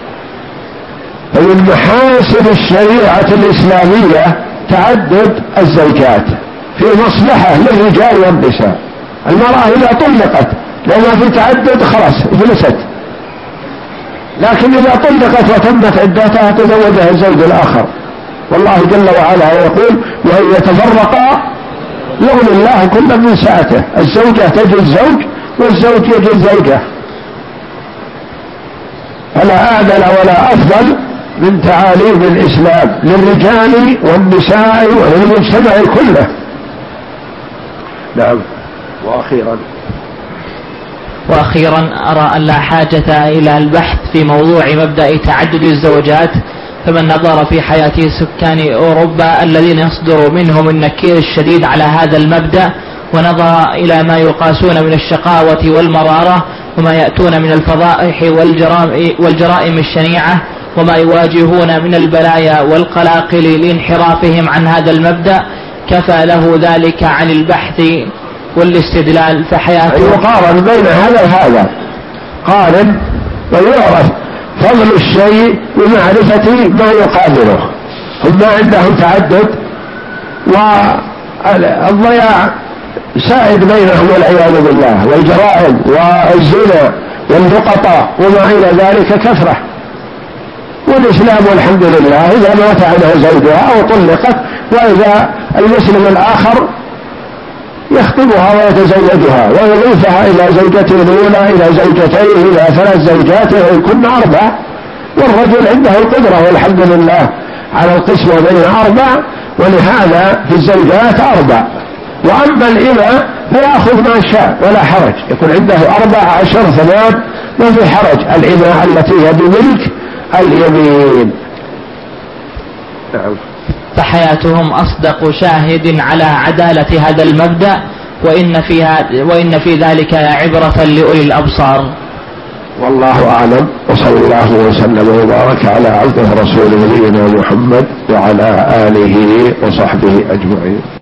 فمن محاسن الشريعة الإسلامية تعدد الزوجات في مصلحة للرجال والنساء. المرأة إذا طلقت لو ما في تعدد خلاص جلست، لكن إذا طلقت وتمت عدتها تزوجها الزوج الآخر. والله جل وعلا يقول وإن يتفرقا يغني الله كل من سعته، الزوجة تجد زوج والزوج يجد زوجة، فلا أعدل ولا أفضل من تعاليم الإسلام للرجال والنساء وللمجتمع كله. نعم. وأخيرا وأخيرا أرى أن لا حاجة إلى البحث في موضوع مبدأ تعدد الزوجات، فمن نظر في حياة سكان أوروبا الذين يصدر منهم النكير الشديد على هذا المبدأ ونظر إلى ما يقاسون من الشقاوة والمرارة وما يأتون من الفضائح والجرائم الشنيعة وما يواجهون من البلايا والقلاقل لانحرافهم عن هذا المبدأ، كفى له ذلك عن البحث والاستدلال. فحياته يقارن بين هذا وهذا، قارن ويعرف فضل الشيء بمعرفة ما يقابله. هم ما عندهم تعدد والضياع سائد بينهم والعياذ بالله، والجرائم والزنا واللقطاء وما إلى ذلك كثرة. والإسلام والحمد لله إذا مات عنها زوجها أو طلقت، وإذا المسلم الآخر يخطبها ويتزوجها ويضيفها إلى زوجته الأولى إلى زوجتين إلى ثلاث زوجات وإن كن أربع، والرجل عنده القدرة والحمد لله على القسمة بين أربع، ولهذا في الزوجات أربع. وأما الإماء فيأخذ ما شاء ولا حرج، يكون عنده أربع عشر ثمان ما في حرج. الإماء التي هي بملك اليمين. نعم. فحياتهم أصدق شاهد على عدالة هذا المبدأ، وإن, فيها وإن في ذلك عبرة لأولي الأبصار. والله أعلم، وصلى الله وسلم وبارك على عبده رسوله نبينا محمد وعلى آله وصحبه أجمعين.